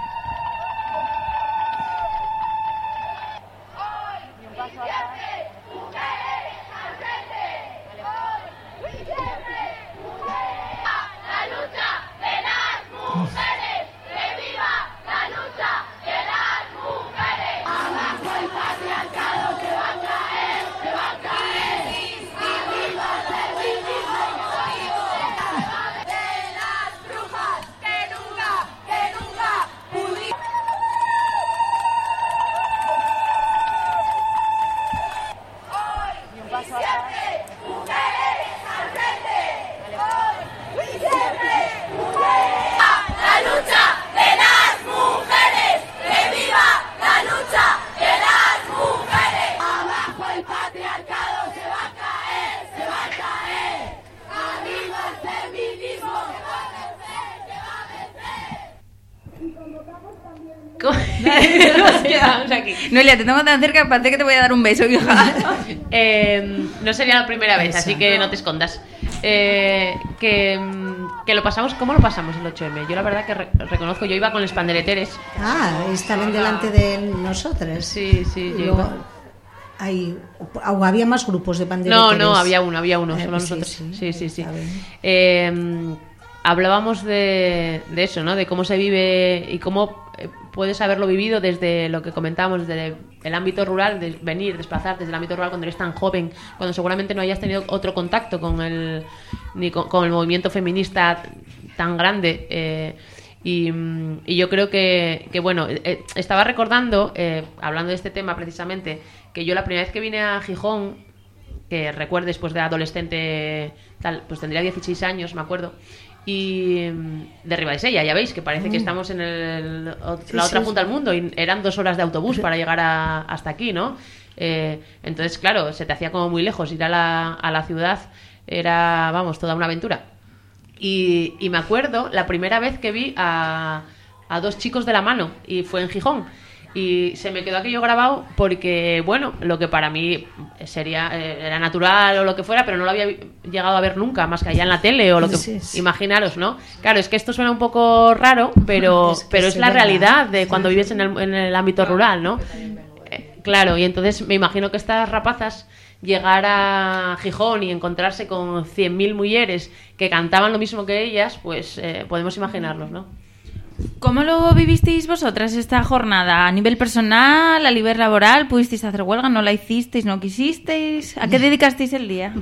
Noelia, te tengo tan cerca que parece que te voy a dar un beso, hija. No sería la primera vez, así que no te escondas. Que lo pasamos. ¿Cómo lo pasamos el 8M? Yo la verdad que reconozco, yo iba con los pandereteres. Estaban delante de nosotros. Sí, yo había más grupos de pandereteres. No, había uno, solo nosotros. Sí. Hablábamos de eso, ¿no? De cómo se vive y cómo puedes haberlo vivido desde lo que comentábamos, desde el ámbito rural, de venir, desplazarte desde el ámbito rural cuando eres tan joven, cuando seguramente no hayas tenido otro contacto con el movimiento feminista tan grande. Y yo creo que bueno, estaba recordando, hablando de este tema precisamente, que yo la primera vez que vine a Gijón, que recuerdo después de adolescente, pues tendría 16 años, me acuerdo, y de Ribadesella, ya veis que parece que estamos en la otra punta del mundo, y eran 2 horas de autobús para llegar hasta aquí, ¿no? Entonces, claro, se te hacía como muy lejos ir a la ciudad, era, vamos, toda una aventura. Y me acuerdo la primera vez que vi a 2 chicos de la mano, y fue en Gijón. Y se me quedó aquello grabado porque, bueno, lo que para mí era natural o lo que fuera, pero no lo había llegado a ver nunca, más que allá en la tele o lo que... Imaginaros, ¿no? Claro, es que esto suena un poco raro, pero es la realidad de cuando vives en el ámbito rural, ¿no? Claro, y entonces me imagino que estas rapazas llegar a Gijón y encontrarse con 100.000 mujeres que cantaban lo mismo que ellas, pues podemos imaginarlos, ¿no? ¿Cómo lo vivisteis vosotras esta jornada? ¿A nivel personal, a nivel laboral? ¿Pudisteis hacer huelga? ¿No la hicisteis? ¿No quisisteis? ¿A qué dedicasteis el día?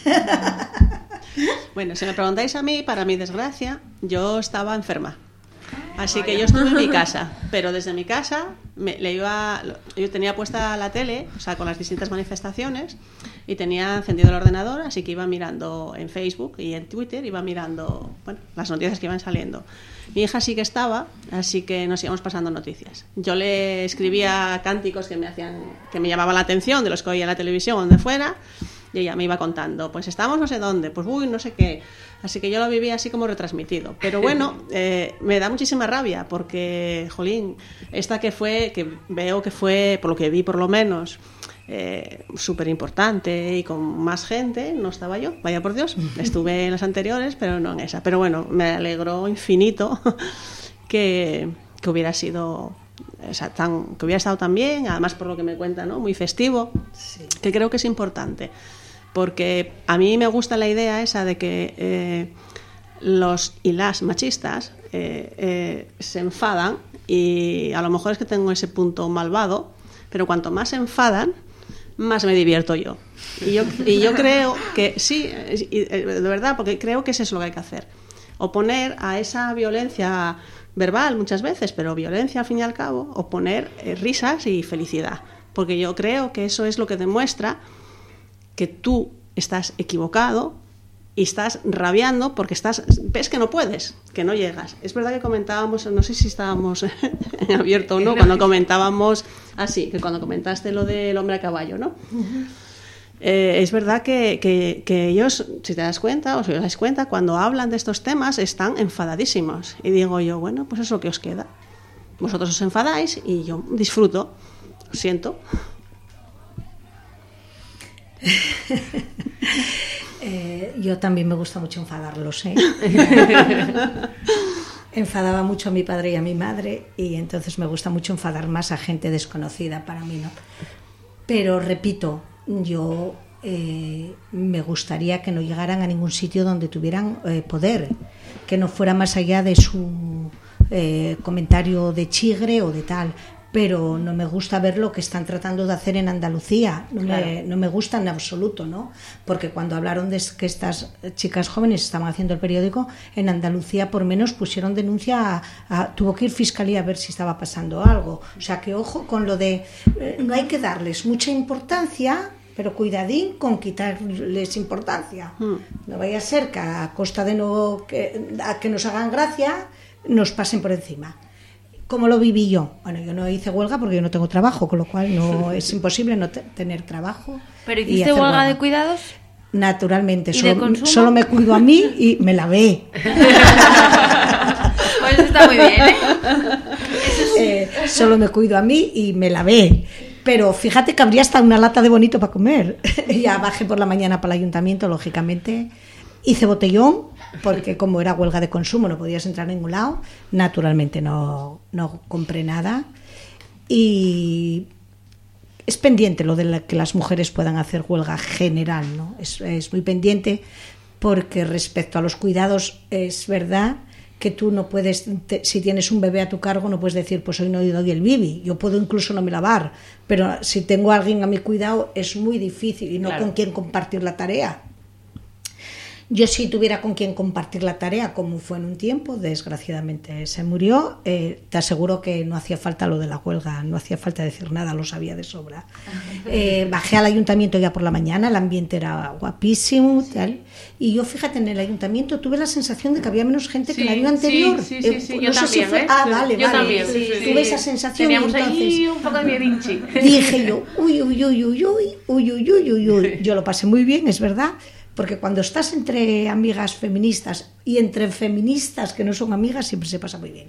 Bueno, si me preguntáis a mí, para mi desgracia, yo estaba enferma. Así que yo estuve en mi casa, pero desde mi casa yo tenía puesta la tele, o sea, con las distintas manifestaciones, y tenía encendido el ordenador, así que iba mirando en Facebook y en Twitter, iba mirando, bueno, las noticias que iban saliendo. Mi hija sí que estaba, así que nos íbamos pasando noticias. Yo le escribía cánticos que me llamaban la atención, de los que oía en la televisión o donde fuera, y ella me iba contando, pues estamos no sé dónde, pues no sé qué. Así que yo lo vivía así como retransmitido. Pero bueno, me da muchísima rabia porque, jolín, esta que veo que fue, por lo que vi por lo menos, súper importante y con más gente, no estaba yo, vaya por Dios. Estuve en las anteriores, pero no en esa. Pero bueno, me alegró infinito que hubiera sido... O sea, que hubiera estado tan bien, además por lo que me cuenta, ¿no? Muy festivo, que creo que es importante, porque a mí me gusta la idea esa de que los y las machistas se enfadan, y a lo mejor es que tengo ese punto malvado, pero cuanto más se enfadan, más me divierto yo. Y yo creo que sí, de verdad, porque creo que eso es lo que hay que hacer. Oponer a esa violencia verbal muchas veces, pero violencia al fin y al cabo, oponer risas y felicidad. Porque yo creo que eso es lo que demuestra que tú estás equivocado y estás rabiando porque ves que no puedes, que no llegas. Es verdad que comentábamos, no sé si estábamos en abierto o no, cuando comentábamos así, que cuando comentaste lo del hombre a caballo, ¿no? Es verdad que ellos, si te das cuenta o si os dais cuenta, cuando hablan de estos temas están enfadadísimos. Y digo yo, bueno, pues eso es lo que os queda. Vosotros os enfadáis y yo disfruto, lo siento. Yo también me gusta mucho enfadarlos, ¿eh? Enfadaba mucho a mi padre y a mi madre, y entonces me gusta mucho enfadar más a gente desconocida para mí, ¿no? Pero repito, yo me gustaría que no llegaran a ningún sitio donde tuvieran poder, que no fuera más allá de su comentario de chigre o de tal. Pero no me gusta ver lo que están tratando de hacer en Andalucía, no me gusta en absoluto, ¿no? Porque cuando hablaron de que estas chicas jóvenes estaban haciendo el periódico, en Andalucía por menos pusieron denuncia, tuvo que ir Fiscalía a ver si estaba pasando algo. O sea que ojo con lo de, no hay que darles mucha importancia, pero cuidadín con quitarles importancia. No vaya a ser que a costa de que nos hagan gracia, nos pasen por encima. ¿Cómo lo viví yo? Bueno, yo no hice huelga porque yo no tengo trabajo, con lo cual no es imposible no tener trabajo. ¿Pero hiciste huelga de cuidados? Naturalmente, solo me cuido a mí y me lavé. Pues eso está muy bien, ¿eh? Solo me cuido a mí y me lavé. Pero fíjate que habría hasta una lata de bonito para comer. Ya bajé por la mañana para el ayuntamiento, lógicamente. Hice botellón, porque como era huelga de consumo no podías entrar a ningún lado. Naturalmente no compré nada. Y es pendiente lo de que las mujeres puedan hacer huelga general, ¿no? Es muy pendiente, porque respecto a los cuidados es verdad que tú no puedes, si tienes un bebé a tu cargo, no puedes decir, pues hoy no doy el bibi. Yo puedo incluso no me lavar, pero si tengo a alguien a mi cuidado es muy difícil, y no con quien compartir la tarea. Yo si tuviera con quien compartir la tarea, como fue en un tiempo, desgraciadamente se murió, te aseguro que no hacía falta lo de la huelga, no hacía falta decir nada, lo sabía de sobra. Bajé al ayuntamiento ya por la mañana, el ambiente era guapísimo, tal, y yo, fíjate, en el ayuntamiento tuve la sensación de que había menos gente que el año anterior. Sí, no yo sé también, si fue... Vale. Yo también. Tuve esa sensación. Teníamos entonces, ahí un poco de miedinchi. Dije yo, uy. Yo lo pasé muy bien, es verdad. Porque cuando estás entre amigas feministas y entre feministas que no son amigas, siempre se pasa muy bien.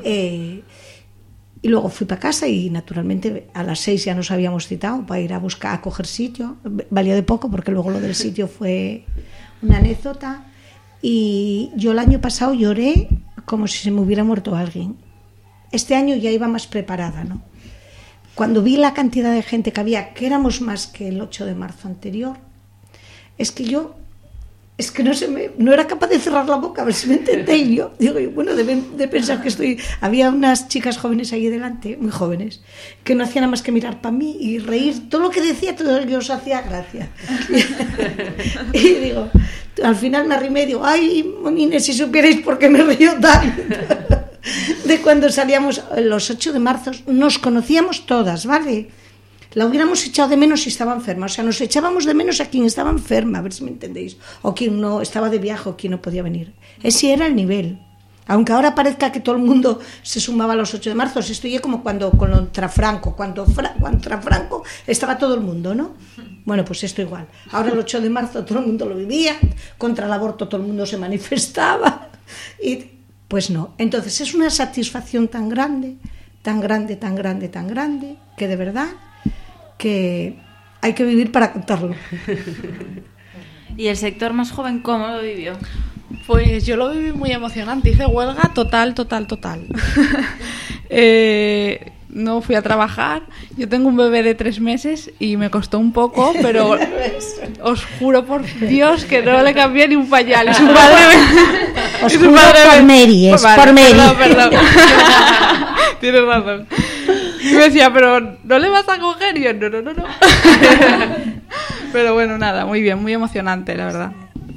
Y luego fui para casa y naturalmente a las 6 ya nos habíamos citado para ir a coger sitio. Valió de poco porque luego lo del sitio fue una anécdota. Y yo el año pasado lloré como si se me hubiera muerto alguien. Este año ya iba más preparada, ¿no? Cuando vi la cantidad de gente que había, que éramos más que el 8 de marzo anterior, es que no era capaz de cerrar la boca, a ver si me entendéis. Yo digo, bueno, deben de pensar que había unas chicas jóvenes ahí delante, muy jóvenes, que no hacían nada más que mirar para mí y reír. Todo lo que decía, todo yo os hacía gracia. Y digo, al final me arrimé y digo, ay, monines, si supierais por qué me río tanto. De cuando salíamos los 8 de marzo, nos conocíamos todas, ¿vale? La hubiéramos echado de menos si estaba enferma, o sea, nos echábamos de menos a quien estaba enferma, a ver si me entendéis, o quien no estaba de viaje o quien no podía venir. Ese era el nivel. Aunque ahora parezca que todo el mundo se sumaba a los 8 de marzo, estoy como cuando contra Franco, contra Franco estaba todo el mundo, ¿no? Bueno, pues esto igual. Ahora el 8 de marzo todo el mundo lo vivía, contra el aborto todo el mundo se manifestaba, y pues no. Entonces es una satisfacción tan grande, que de verdad que hay que vivir para contarlo. ¿Y el sector más joven cómo lo vivió? Pues yo lo viví muy emocionante, hice huelga total. No fui a trabajar, yo tengo un bebé de 3 meses y me costó un poco, pero os juro por Dios que no le cambié ni un pañal. Y su padre Os juro por Mary, es Vale, por Mary. Perdón. Tienes razón. Y me decía, pero ¿no le vas a coger? Y yo, no. Pero bueno, nada, muy bien, muy emocionante, la verdad.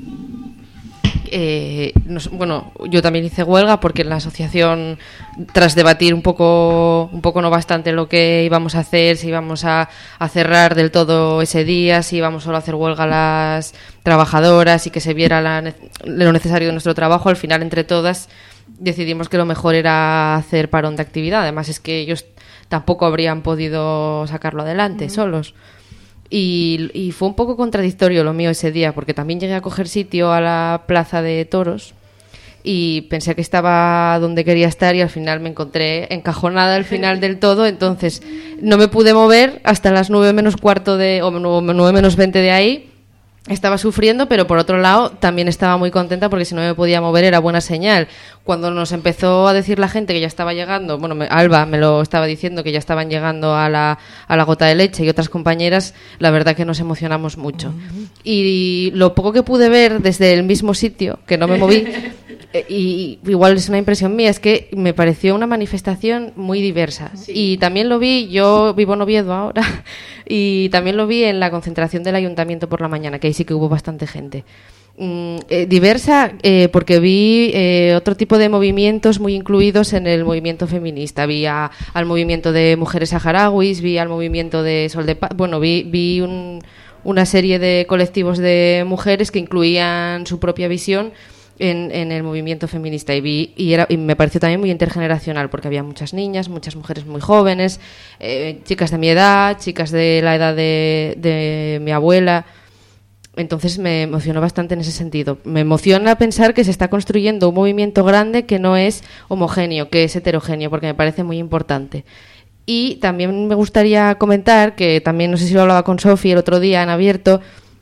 Bueno, yo también hice huelga porque en la asociación, tras debatir un poco no bastante lo que íbamos a hacer, si íbamos a cerrar del todo ese día, si íbamos solo a hacer huelga las trabajadoras y que se viera lo necesario de nuestro trabajo, al final entre todas decidimos que lo mejor era hacer parón de actividad. Además es que ellos tampoco habrían podido sacarlo adelante solos. Y fue un poco contradictorio lo mío ese día, porque también llegué a coger sitio a la plaza de toros y pensé que estaba donde quería estar y al final me encontré encajonada al final del todo, entonces no me pude mover hasta las 9 menos cuarto o 9 menos 20 de ahí. Estaba sufriendo, pero por otro lado también estaba muy contenta porque si no me podía mover era buena señal. Cuando nos empezó a decir la gente que ya estaba llegando, bueno, Alba me lo estaba diciendo, que ya estaban llegando a la gota de leche y otras compañeras, la verdad que nos emocionamos mucho. Y lo poco que pude ver desde el mismo sitio, que no me moví, y igual es una impresión mía, es que me pareció una manifestación muy diversa. Sí. Y también lo vi, yo vivo en Oviedo ahora, y también lo vi en la concentración del ayuntamiento por la mañana, que ahí sí que hubo bastante gente. Diversa porque vi otro tipo de movimientos muy incluidos en el movimiento feminista. Vi al movimiento de mujeres saharauis, vi al movimiento de Sol de Paz, bueno, vi una serie de colectivos de mujeres que incluían su propia visión en el movimiento feminista y me pareció también muy intergeneracional porque había muchas niñas, muchas mujeres muy jóvenes, chicas de mi edad, chicas de la edad de mi abuela. Entonces me emocionó bastante en ese sentido. Me emociona pensar que se está construyendo un movimiento grande que no es homogéneo, que es heterogéneo, porque me parece muy importante. Y también me gustaría comentar, que también no sé si lo hablaba con Sofi el otro día en abierto,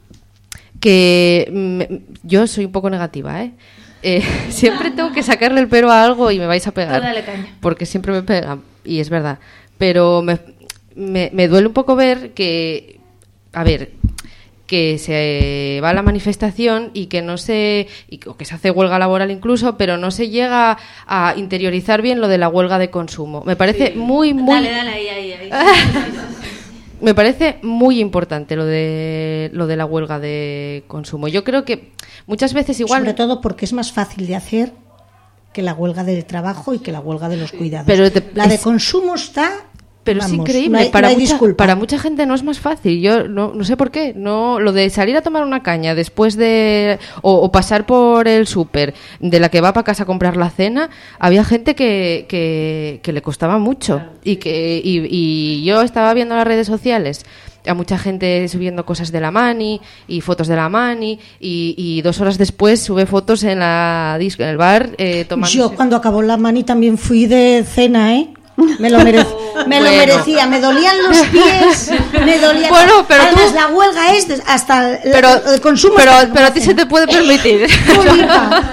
que yo soy un poco negativa, siempre tengo que sacarle el pero a algo y me vais a pegar. Dale caña. Porque siempre me pegan, y es verdad. Pero me duele un poco ver que, que se va a la manifestación y que o que se hace huelga laboral incluso, pero no se llega a interiorizar bien lo de la huelga de consumo. Me parece muy Dale, ahí. Me parece muy importante lo de la huelga de consumo. Yo creo que muchas veces igual... Sobre todo porque es más fácil de hacer que la huelga del trabajo y que la huelga de los cuidados. Pero la de consumo está... Pero vamos, es increíble, para mucha gente no es más fácil. Yo no sé por qué. No, lo de salir a tomar una caña después de... O pasar por el súper, de la que va para casa a comprar la cena, había gente que le costaba mucho. Claro. Y yo estaba viendo las redes sociales a mucha gente subiendo cosas de la Mani y fotos de la Mani y 2 horas después sube fotos en en el bar tomando... Yo cuando acabó la Mani también fui de cena, Me lo merecía, me dolían los pies, me dolían. Bueno, pero además la huelga es hasta el consumo. Pero a ti se te puede permitir. Fui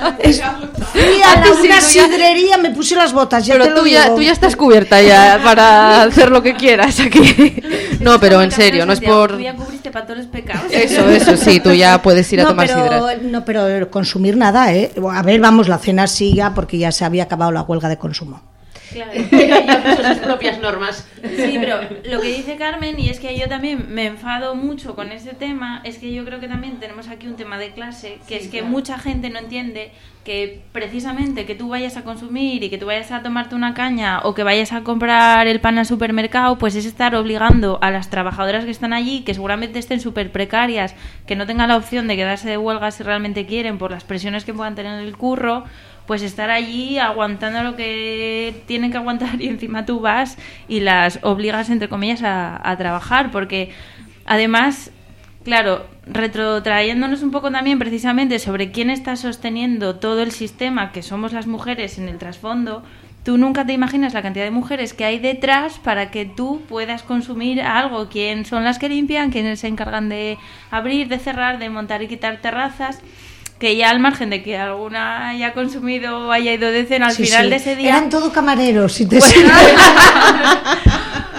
a una sidrería, me puse las botas. Pero tú ya estás cubierta ya para hacer lo que quieras aquí. No, pero en serio, no es por... Tú ya cubriste para todos los pecados. Eso, sí, tú ya puedes ir a tomar sidra. No, pero consumir nada, A ver, vamos, la cena siga porque ya se había acabado la huelga de consumo. Claro. Son sus propias normas. Sí, pero lo que dice Carmen, y es que yo también me enfado mucho con ese tema, es que yo creo que también tenemos aquí un tema de clase, que es que mucha gente no entiende que precisamente que tú vayas a consumir y que tú vayas a tomarte una caña o que vayas a comprar el pan al supermercado, pues es estar obligando a las trabajadoras que están allí, que seguramente estén súper precarias, que no tengan la opción de quedarse de huelga si realmente quieren por las presiones que puedan tener en el curro, pues estar allí aguantando lo que tienen que aguantar y encima tú vas y las obligas, entre comillas, a trabajar, porque además, claro, retrotrayéndonos un poco también precisamente sobre quién está sosteniendo todo el sistema, que somos las mujeres en el trasfondo, tú nunca te imaginas la cantidad de mujeres que hay detrás para que tú puedas consumir algo. ¿Quién son las que limpian? ¿Quiénes se encargan de abrir, de cerrar, de montar y quitar terrazas? Que ya al margen de que alguna haya consumido o haya ido de cena al final de ese día... Eran todo camareros, si te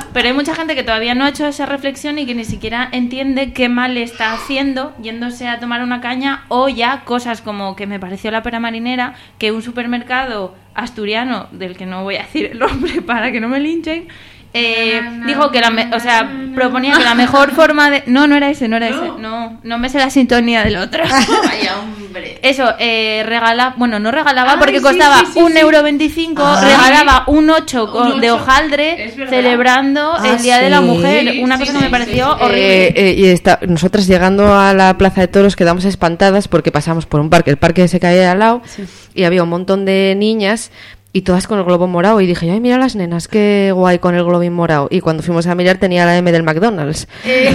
Pero hay mucha gente que todavía no ha hecho esa reflexión y que ni siquiera entiende qué mal le está haciendo yéndose a tomar una caña, o ya cosas como que me pareció la pera marinera, que un supermercado asturiano, del que no voy a decir el nombre para que no me linchen, dijo que proponía que la mejor forma de... No era ese. No me sé la sintonía del otro. Vaya, hombre. Eso, no regalaba porque costaba €1.25, regalaba un 8 de hojaldre celebrando el Día de la Mujer. Una cosa que me pareció horrible. Nosotras llegando a la Plaza de Toros quedamos espantadas porque pasamos por un parque, el parque se caía al lado, y había un montón de niñas y todas con el globo morado, y dije, ay, mira las nenas, qué guay con el globín morado. Y cuando fuimos a mirar tenía la M del McDonald's.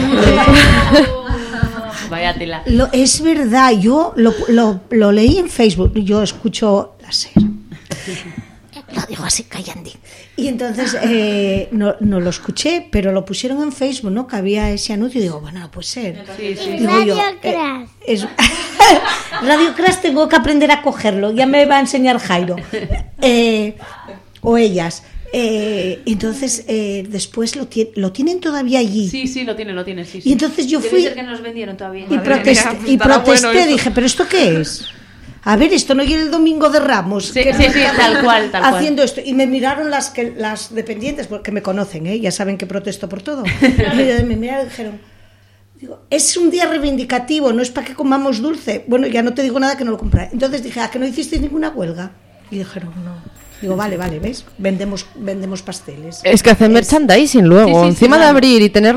Vaya tela. Es verdad, yo lo leí en Facebook, yo escucho la SER. Lo digo así, callandi. Y entonces no lo escuché, pero lo pusieron en Facebook, ¿no? Que había ese anuncio, y digo, bueno, no puede ser. Radio Crash. Radio Crash tengo que aprender a cogerlo, ya me va a enseñar Jairo. O ellas. Entonces, después lo tienen todavía allí. Sí, lo tienen, sí. Y entonces yo Debe fui... ser que nos vendieron todavía. Y protesté, dije, ¿pero esto qué es? A ver, esto no llega el Domingo de Ramos. Sí, tal cual. Haciendo esto. Y me miraron las dependientes, porque me conocen, ya saben que protesto por todo. Me miraron y dijeron, es un día reivindicativo, no es para que comamos dulce. Bueno, ya no te digo nada que no lo compré. Entonces dije, ¿a que no hicisteis ninguna huelga? Y dijeron, no. Digo, vale, ¿ves? Vendemos pasteles. Es que hacen merchandising luego, encima de abrir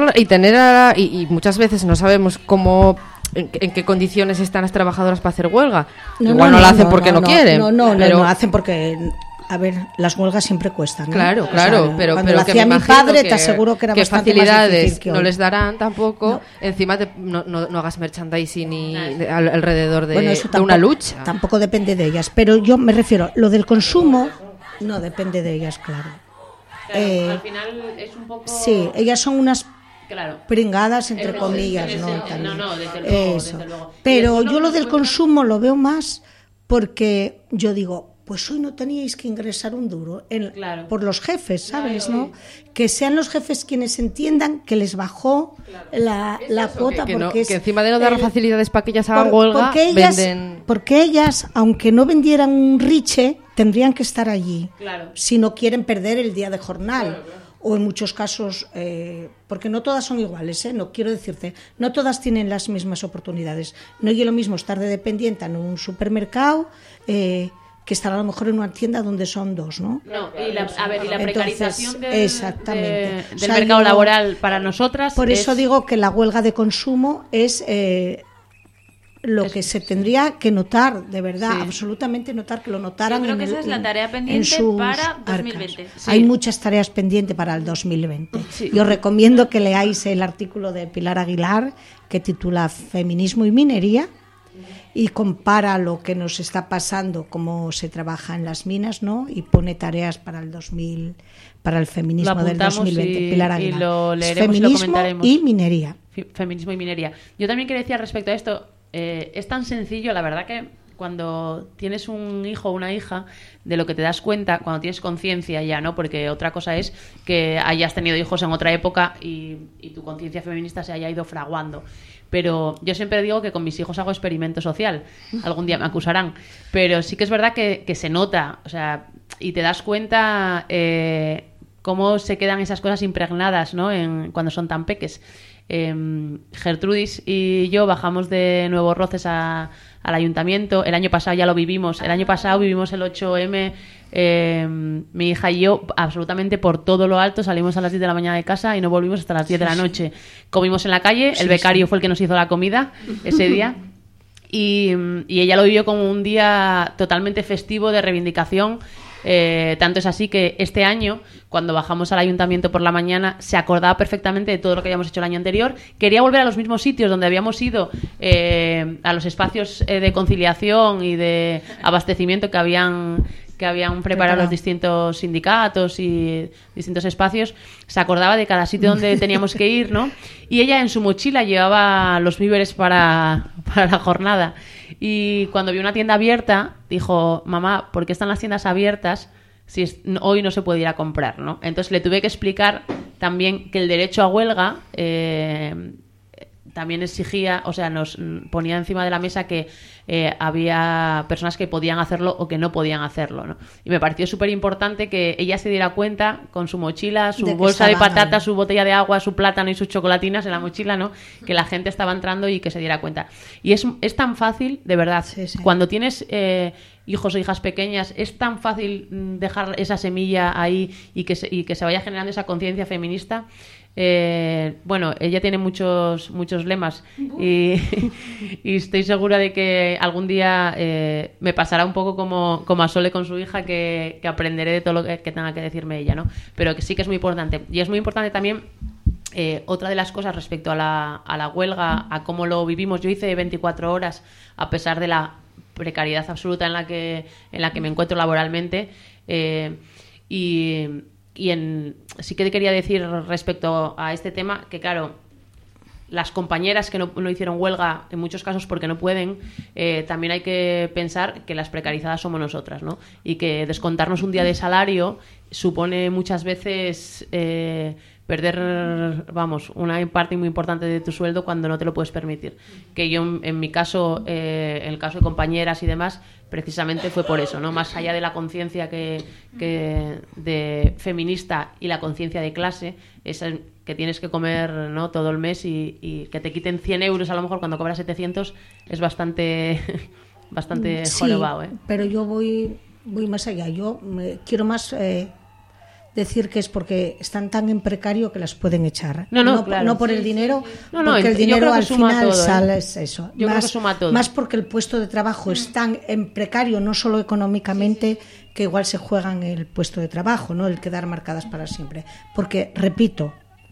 y muchas veces no sabemos cómo... ¿En qué condiciones están las trabajadoras para hacer huelga? Igual no la hacen porque no quieren. No hacen porque... A ver, las huelgas siempre cuestan, ¿no? Claro, pero cuando que lo hacía mi padre, te aseguro que era bastante facilidades más difícil que hoy. No les darán tampoco. Encima no hagas merchandising alrededor de una lucha. Tampoco depende de ellas. Pero yo me refiero, lo del consumo no depende de ellas, claro. Al final es un poco... Sí, ellas son unas... Claro. Pringadas entre comillas, ¿no? Desde luego. Pero yo lo del consumo lo veo más porque yo digo, pues hoy no teníais que ingresar un duro por los jefes, ¿sabes? ¿No? Que sean los jefes quienes entiendan que les bajó la cuota, porque que encima de no dar facilidades para que ellas hagan huelga, porque ellas, aunque no vendieran un riche, tendrían que estar allí, si no quieren perder el día de jornal. O en muchos casos, porque no todas son iguales, no quiero decirte, no todas tienen las mismas oportunidades. No es lo mismo estar de dependiente en un supermercado que estar a lo mejor en una tienda donde son dos, ¿no? No, y la precarización exactamente. Del mercado laboral para nosotras. Por eso digo que la huelga de consumo es lo que se tendría que notar, de verdad, absolutamente notar, que lo notaran. Yo creo que esa es la tarea pendiente para 2020. Hay muchas tareas pendientes para el 2020. Yo recomiendo que leáis el artículo de Pilar Aguilar que titula Feminismo y minería, y compara lo que nos está pasando, cómo se trabaja en las minas, ¿no? Y pone tareas para el feminismo del 2020. Pilar Aguilar. Y lo leeremos, Feminismo y lo comentaremos. Y minería. Feminismo y minería. Yo también quería decir respecto a esto, es tan sencillo, la verdad, que cuando tienes un hijo o una hija, de lo que te das cuenta cuando tienes conciencia ya, ¿no? Porque otra cosa es que hayas tenido hijos en otra época y tu conciencia feminista se haya ido fraguando. Pero yo siempre digo que con mis hijos hago experimento social. Algún día me acusarán. Pero sí que es verdad que se nota, o sea, y te das cuenta cómo se quedan esas cosas impregnadas, ¿no? Cuando son tan peques. Gertrudis y yo bajamos de Nuevo Roces al ayuntamiento. El año pasado ya lo vivimos. El año pasado vivimos el 8M. Mi hija y yo, absolutamente por todo lo alto, salimos a las 10 de la mañana de casa y no volvimos hasta las 10 de la noche. Comimos en la calle. El becario fue el que nos hizo la comida ese día. Y ella lo vivió como un día totalmente festivo de reivindicación. Tanto es así que este año, cuando bajamos al ayuntamiento por la mañana, se acordaba perfectamente de todo lo que habíamos hecho el año anterior. Quería volver a los mismos sitios donde habíamos ido, a los espacios de conciliación y de abastecimiento que habían preparado los distintos sindicatos y distintos espacios. Se acordaba de cada sitio donde teníamos que ir, ¿no? Y ella en su mochila llevaba los víveres para la jornada. Y cuando vio una tienda abierta, dijo, mamá, ¿por qué están las tiendas abiertas si hoy no se puede ir a comprar, ¿no? Entonces le tuve que explicar también que el derecho a huelga también exigía, o sea, nos ponía encima de la mesa que había personas que podían hacerlo o que no podían hacerlo, ¿no? Y me pareció súper importante que ella se diera cuenta con su mochila, su bolsa de patatas, su botella de agua, su plátano y sus chocolatinas en la mochila, ¿no? Que la gente estaba entrando y que se diera cuenta. Y es tan fácil, de verdad, cuando tienes hijos o hijas pequeñas, es tan fácil dejar esa semilla ahí y que se vaya generando esa conciencia feminista. Bueno, ella tiene muchos lemas y estoy segura de que algún día me pasará un poco como a Sole con su hija, que aprenderé de todo lo que tenga que decirme ella, ¿no? Pero que sí que es muy importante. Y es muy importante también otra de las cosas respecto a la huelga, a cómo lo vivimos. Yo hice 24 horas a pesar de la precariedad absoluta en la que me encuentro laboralmente, sí que te quería decir respecto a este tema que, claro, las compañeras que no hicieron huelga, en muchos casos porque no pueden, también hay que pensar que las precarizadas somos nosotras, ¿no? Y que descontarnos un día de salario supone muchas veces perder, vamos, una parte muy importante de tu sueldo cuando no te lo puedes permitir. Que yo, en mi caso, en el caso de compañeras y demás, precisamente fue por eso, ¿no? Más allá de la conciencia que de feminista y la conciencia de clase, es que tienes que comer, ¿no?, todo el mes y que te quiten 100 euros a lo mejor cuando cobras 700 es bastante jorobado, ¿eh? Pero yo voy más allá. Yo quiero más decir que es porque están tan en precario que las pueden echar. Claro. No por el dinero, No, porque el dinero al final todo, sale eso. Yo creo que suma todo. Más porque el puesto de trabajo es tan en precario, no solo económicamente, que igual se juegan el puesto de trabajo, ¿no? El quedar marcadas para siempre. Porque, repito,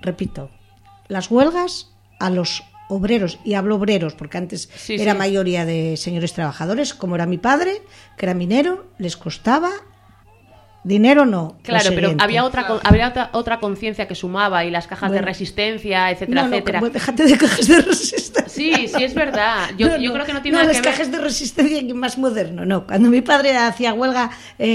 las huelgas a los obreros, y hablo obreros porque antes era mayoría de señores trabajadores, como era mi padre, que era minero, les costaba dinero, no. Claro, pero había otra conciencia que sumaba, y las cajas de resistencia, etcétera, etcétera. Déjate de cajas de resistencia. Sí, es verdad. Yo creo que no tiene nada que ver. No, las cajas de resistencia más moderno, no. Cuando mi padre hacía huelga,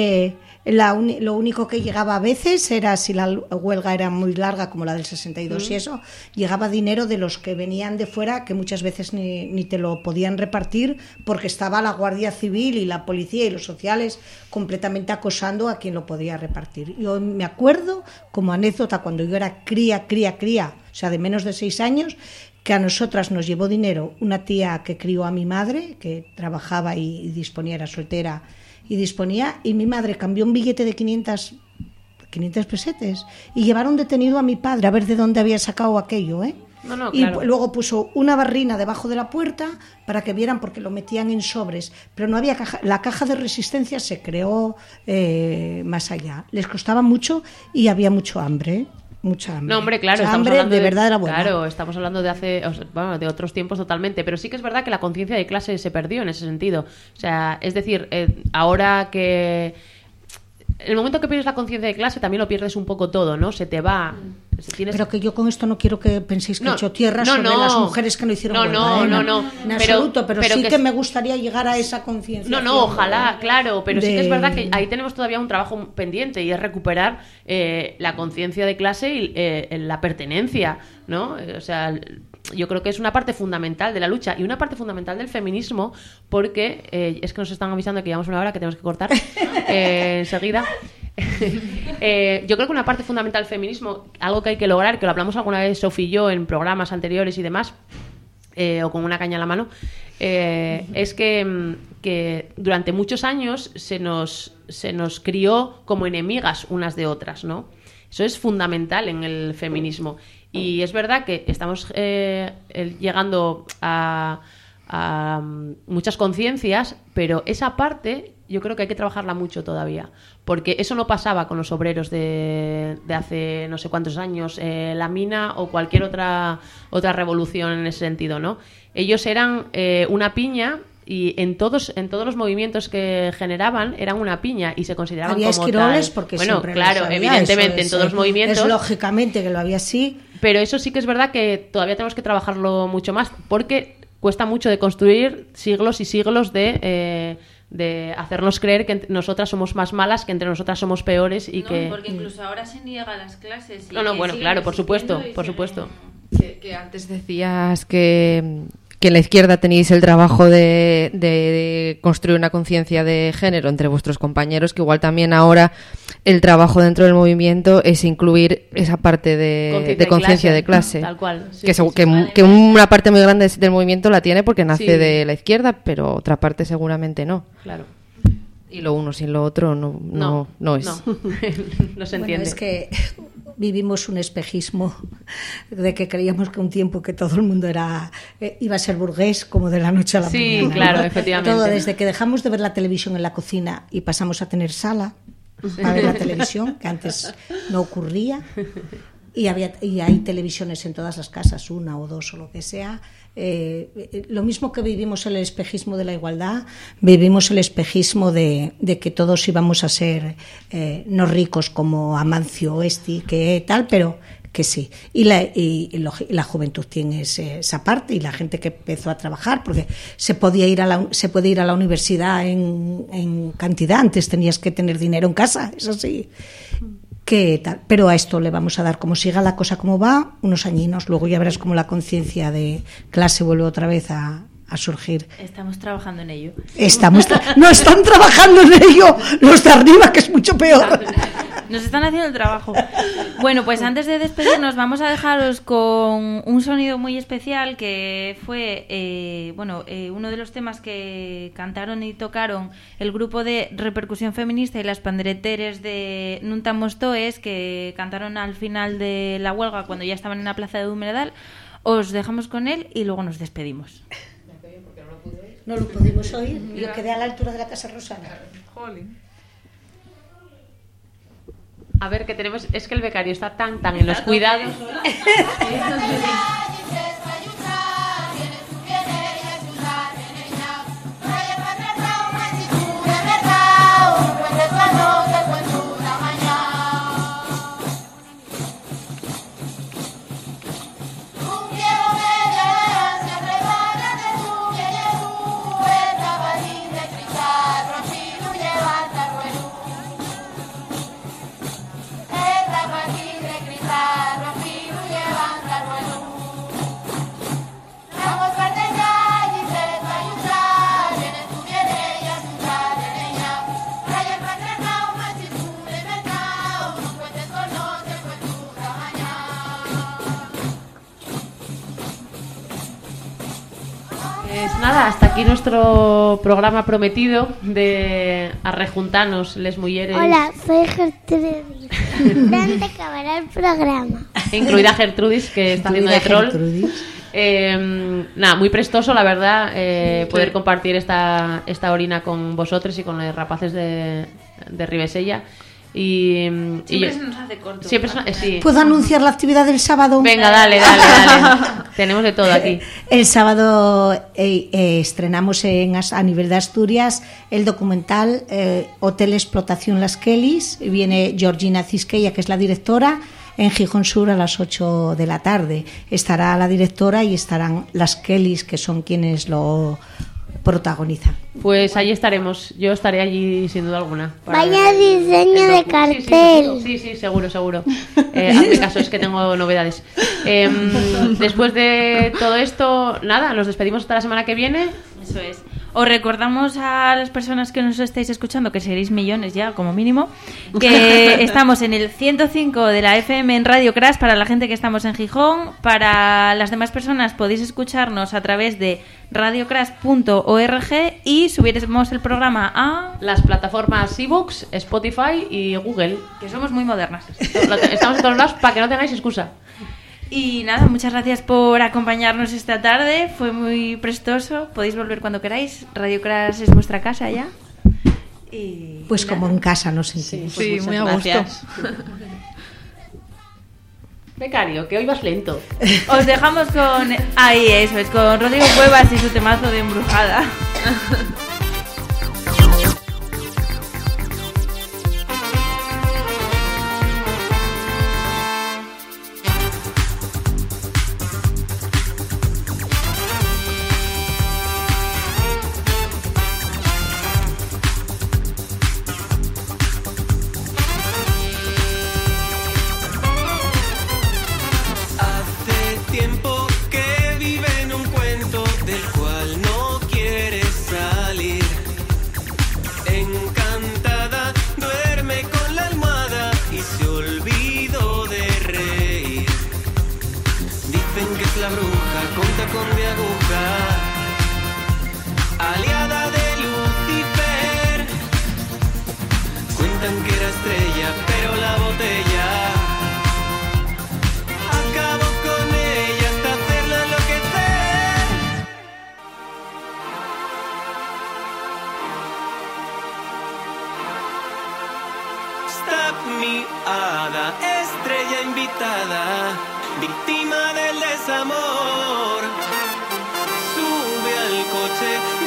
lo único que llegaba a veces era, si la huelga era muy larga, como la del 62 y eso, llegaba dinero de los que venían de fuera, que muchas veces ni te lo podían repartir, porque estaba la Guardia Civil y la policía y los sociales completamente acosando a quien lo podía repartir. Yo me acuerdo, como anécdota, cuando yo era cría, o sea, de menos de 6 años, que a nosotras nos llevó dinero una tía que crió a mi madre, que trabajaba y disponía, era soltera, y disponía, y mi madre cambió un billete de 500 pesetes y llevaron detenido a mi padre a ver de dónde había sacado aquello, ¿eh? Y claro. Luego puso una barrina debajo de la puerta para que vieran, porque lo metían en sobres, pero no había caja. La caja de resistencia se creó más allá. Les costaba mucho y había mucho hambre, ¿eh? Mucha hambre. No, hombre, claro, mucha estamos hambre hablando de verdad era buena. Claro, estamos hablando de otros tiempos totalmente, pero sí que es verdad que la conciencia de clase se perdió en ese sentido. O sea, es decir, ahora que en el momento que pierdes la conciencia de clase también lo pierdes un poco todo, ¿no? Se te va. Pero que yo con esto no quiero que penséis que he hecho tierra sobre las mujeres que no hicieron huelga. No. En absoluto, pero sí que me gustaría llegar a esa conciencia. No, ojalá, claro, pero sí que es verdad que ahí tenemos todavía un trabajo pendiente, y es recuperar la conciencia de clase y la pertenencia, ¿no? O sea, yo creo que es una parte fundamental de la lucha y una parte fundamental del feminismo, porque es que nos están avisando que llevamos una hora, que tenemos que cortar enseguida. Yo creo que una parte fundamental del feminismo, algo que hay que lograr, que lo hablamos alguna vez Sofía y yo en programas anteriores y demás, o con una caña en la mano, es que durante muchos años se nos crió como enemigas unas de otras, ¿no? Eso es fundamental en el feminismo. Y es verdad que estamos llegando a muchas conciencias, pero esa parte yo creo que hay que trabajarla mucho todavía, porque eso no pasaba con los obreros de hace no sé cuántos años, la mina o cualquier otra revolución en ese sentido, ¿no? Ellos eran una piña, y en todos los movimientos que generaban eran una piña y se consideraban había como esquiroles tal. Porque bueno, siempre claro, evidentemente en todos los movimientos es lógicamente que lo había así, pero eso sí que es verdad que todavía tenemos que trabajarlo mucho más, porque cuesta mucho de construir siglos y siglos de de hacernos creer que nosotras somos más malas, que entre nosotras somos peores y que... porque incluso ahora se niega a las clases. Y bueno, claro, por supuesto. Que antes decías que en la izquierda tenéis el trabajo de construir una conciencia de género entre vuestros compañeros, que igual también ahora el trabajo dentro del movimiento es incluir esa parte de conciencia de clase. Tal cual. Sí, que una parte muy grande del movimiento la tiene porque nace de la izquierda, pero otra parte seguramente no. Claro. Y lo uno sin lo otro no es. No se entiende. Bueno, es que vivimos un espejismo de que creíamos que un tiempo que todo el mundo iba a ser burgués como de la noche a la mañana. Sí, claro, efectivamente. Todo desde que dejamos de ver la televisión en la cocina y pasamos a tener sala para ver la televisión, que antes no ocurría. Y hay televisiones en todas las casas, una o dos o lo que sea. Lo mismo que vivimos el espejismo de la igualdad, vivimos el espejismo de que todos íbamos a ser no ricos como Amancio Esti, que tal, pero que sí. Y la juventud tiene esa parte, y la gente que empezó a trabajar, porque se puede ir a la universidad en cantidad. Antes tenías que tener dinero en casa, eso sí. Tal. Pero a esto le vamos a dar, como siga la cosa como va, unos añinos. Luego ya verás cómo la conciencia de clase vuelve otra vez a surgir. Estamos trabajando en ello. No están trabajando en ello los de arriba, que es mucho peor. Nos están haciendo el trabajo. Bueno, pues antes de despedirnos vamos a dejaros con un sonido muy especial que fue uno de los temas que cantaron y tocaron el grupo de Repercusión Feminista y las pandereteres de Nunta Mostoes, que cantaron al final de la huelga cuando ya estaban en la plaza de Humedal. Os dejamos con él y luego nos despedimos. No lo pudimos oír. Yo quedé a la altura de la Casa Rosana. Jolín. A ver, que tenemos... Es que el becario está tan en los cuidados. Nada, hasta aquí nuestro programa prometido de arrejuntanos les mujeres. Hola, soy Gertrudis. ¿Dónde acabará el programa? Incluida Gertrudis, que está haciendo de troll. Nada, muy prestoso, la verdad, poder compartir esta orina con vosotros y con los rapaces de Ribesella. Siempre se nos hace corto. Sí. ¿Puedo anunciar la actividad del sábado? Venga, dale. Tenemos de todo aquí. El sábado estrenamos a nivel de Asturias el documental Hotel Explotación Las Kellys. Viene Georgina Cisqueya, que es la directora, en Gijón Sur a las 8 de la tarde. Estará la directora y estarán las Kellys, que son quienes lo protagonizan. Pues allí estaremos. Yo estaré allí sin duda alguna. Vaya diseño de cartel. Sí, seguro. Hazme caso, es que tengo novedades. Después de todo esto, nada, nos despedimos hasta la semana que viene. Eso es. Os recordamos a las personas que nos estáis escuchando, que seréis millones ya, como mínimo, que estamos en el 105 de la FM en Radio Crash para la gente que estamos en Gijón. Para las demás personas podéis escucharnos a través de radiocrash.org y subiremos el programa a las plataformas iVoox, Spotify y Google, que somos muy modernas. Estamos en todos lados para que no tengáis excusa. Y nada, muchas gracias por acompañarnos esta tarde, fue muy prestoso, podéis volver cuando queráis, Radio Crash es vuestra casa ya. Y pues como en casa nos sentimos. Sí, pues muy a gusto. Becario, que hoy vas lento. Os dejamos con... Ahí, eso es, con Rodrigo Cuevas y su temazo de Embrujada. cuentan que era estrella, pero la botella acabó con ella hasta hacerla enloquecer. Stop mi hada, estrella invitada, víctima del desamor. Sube al coche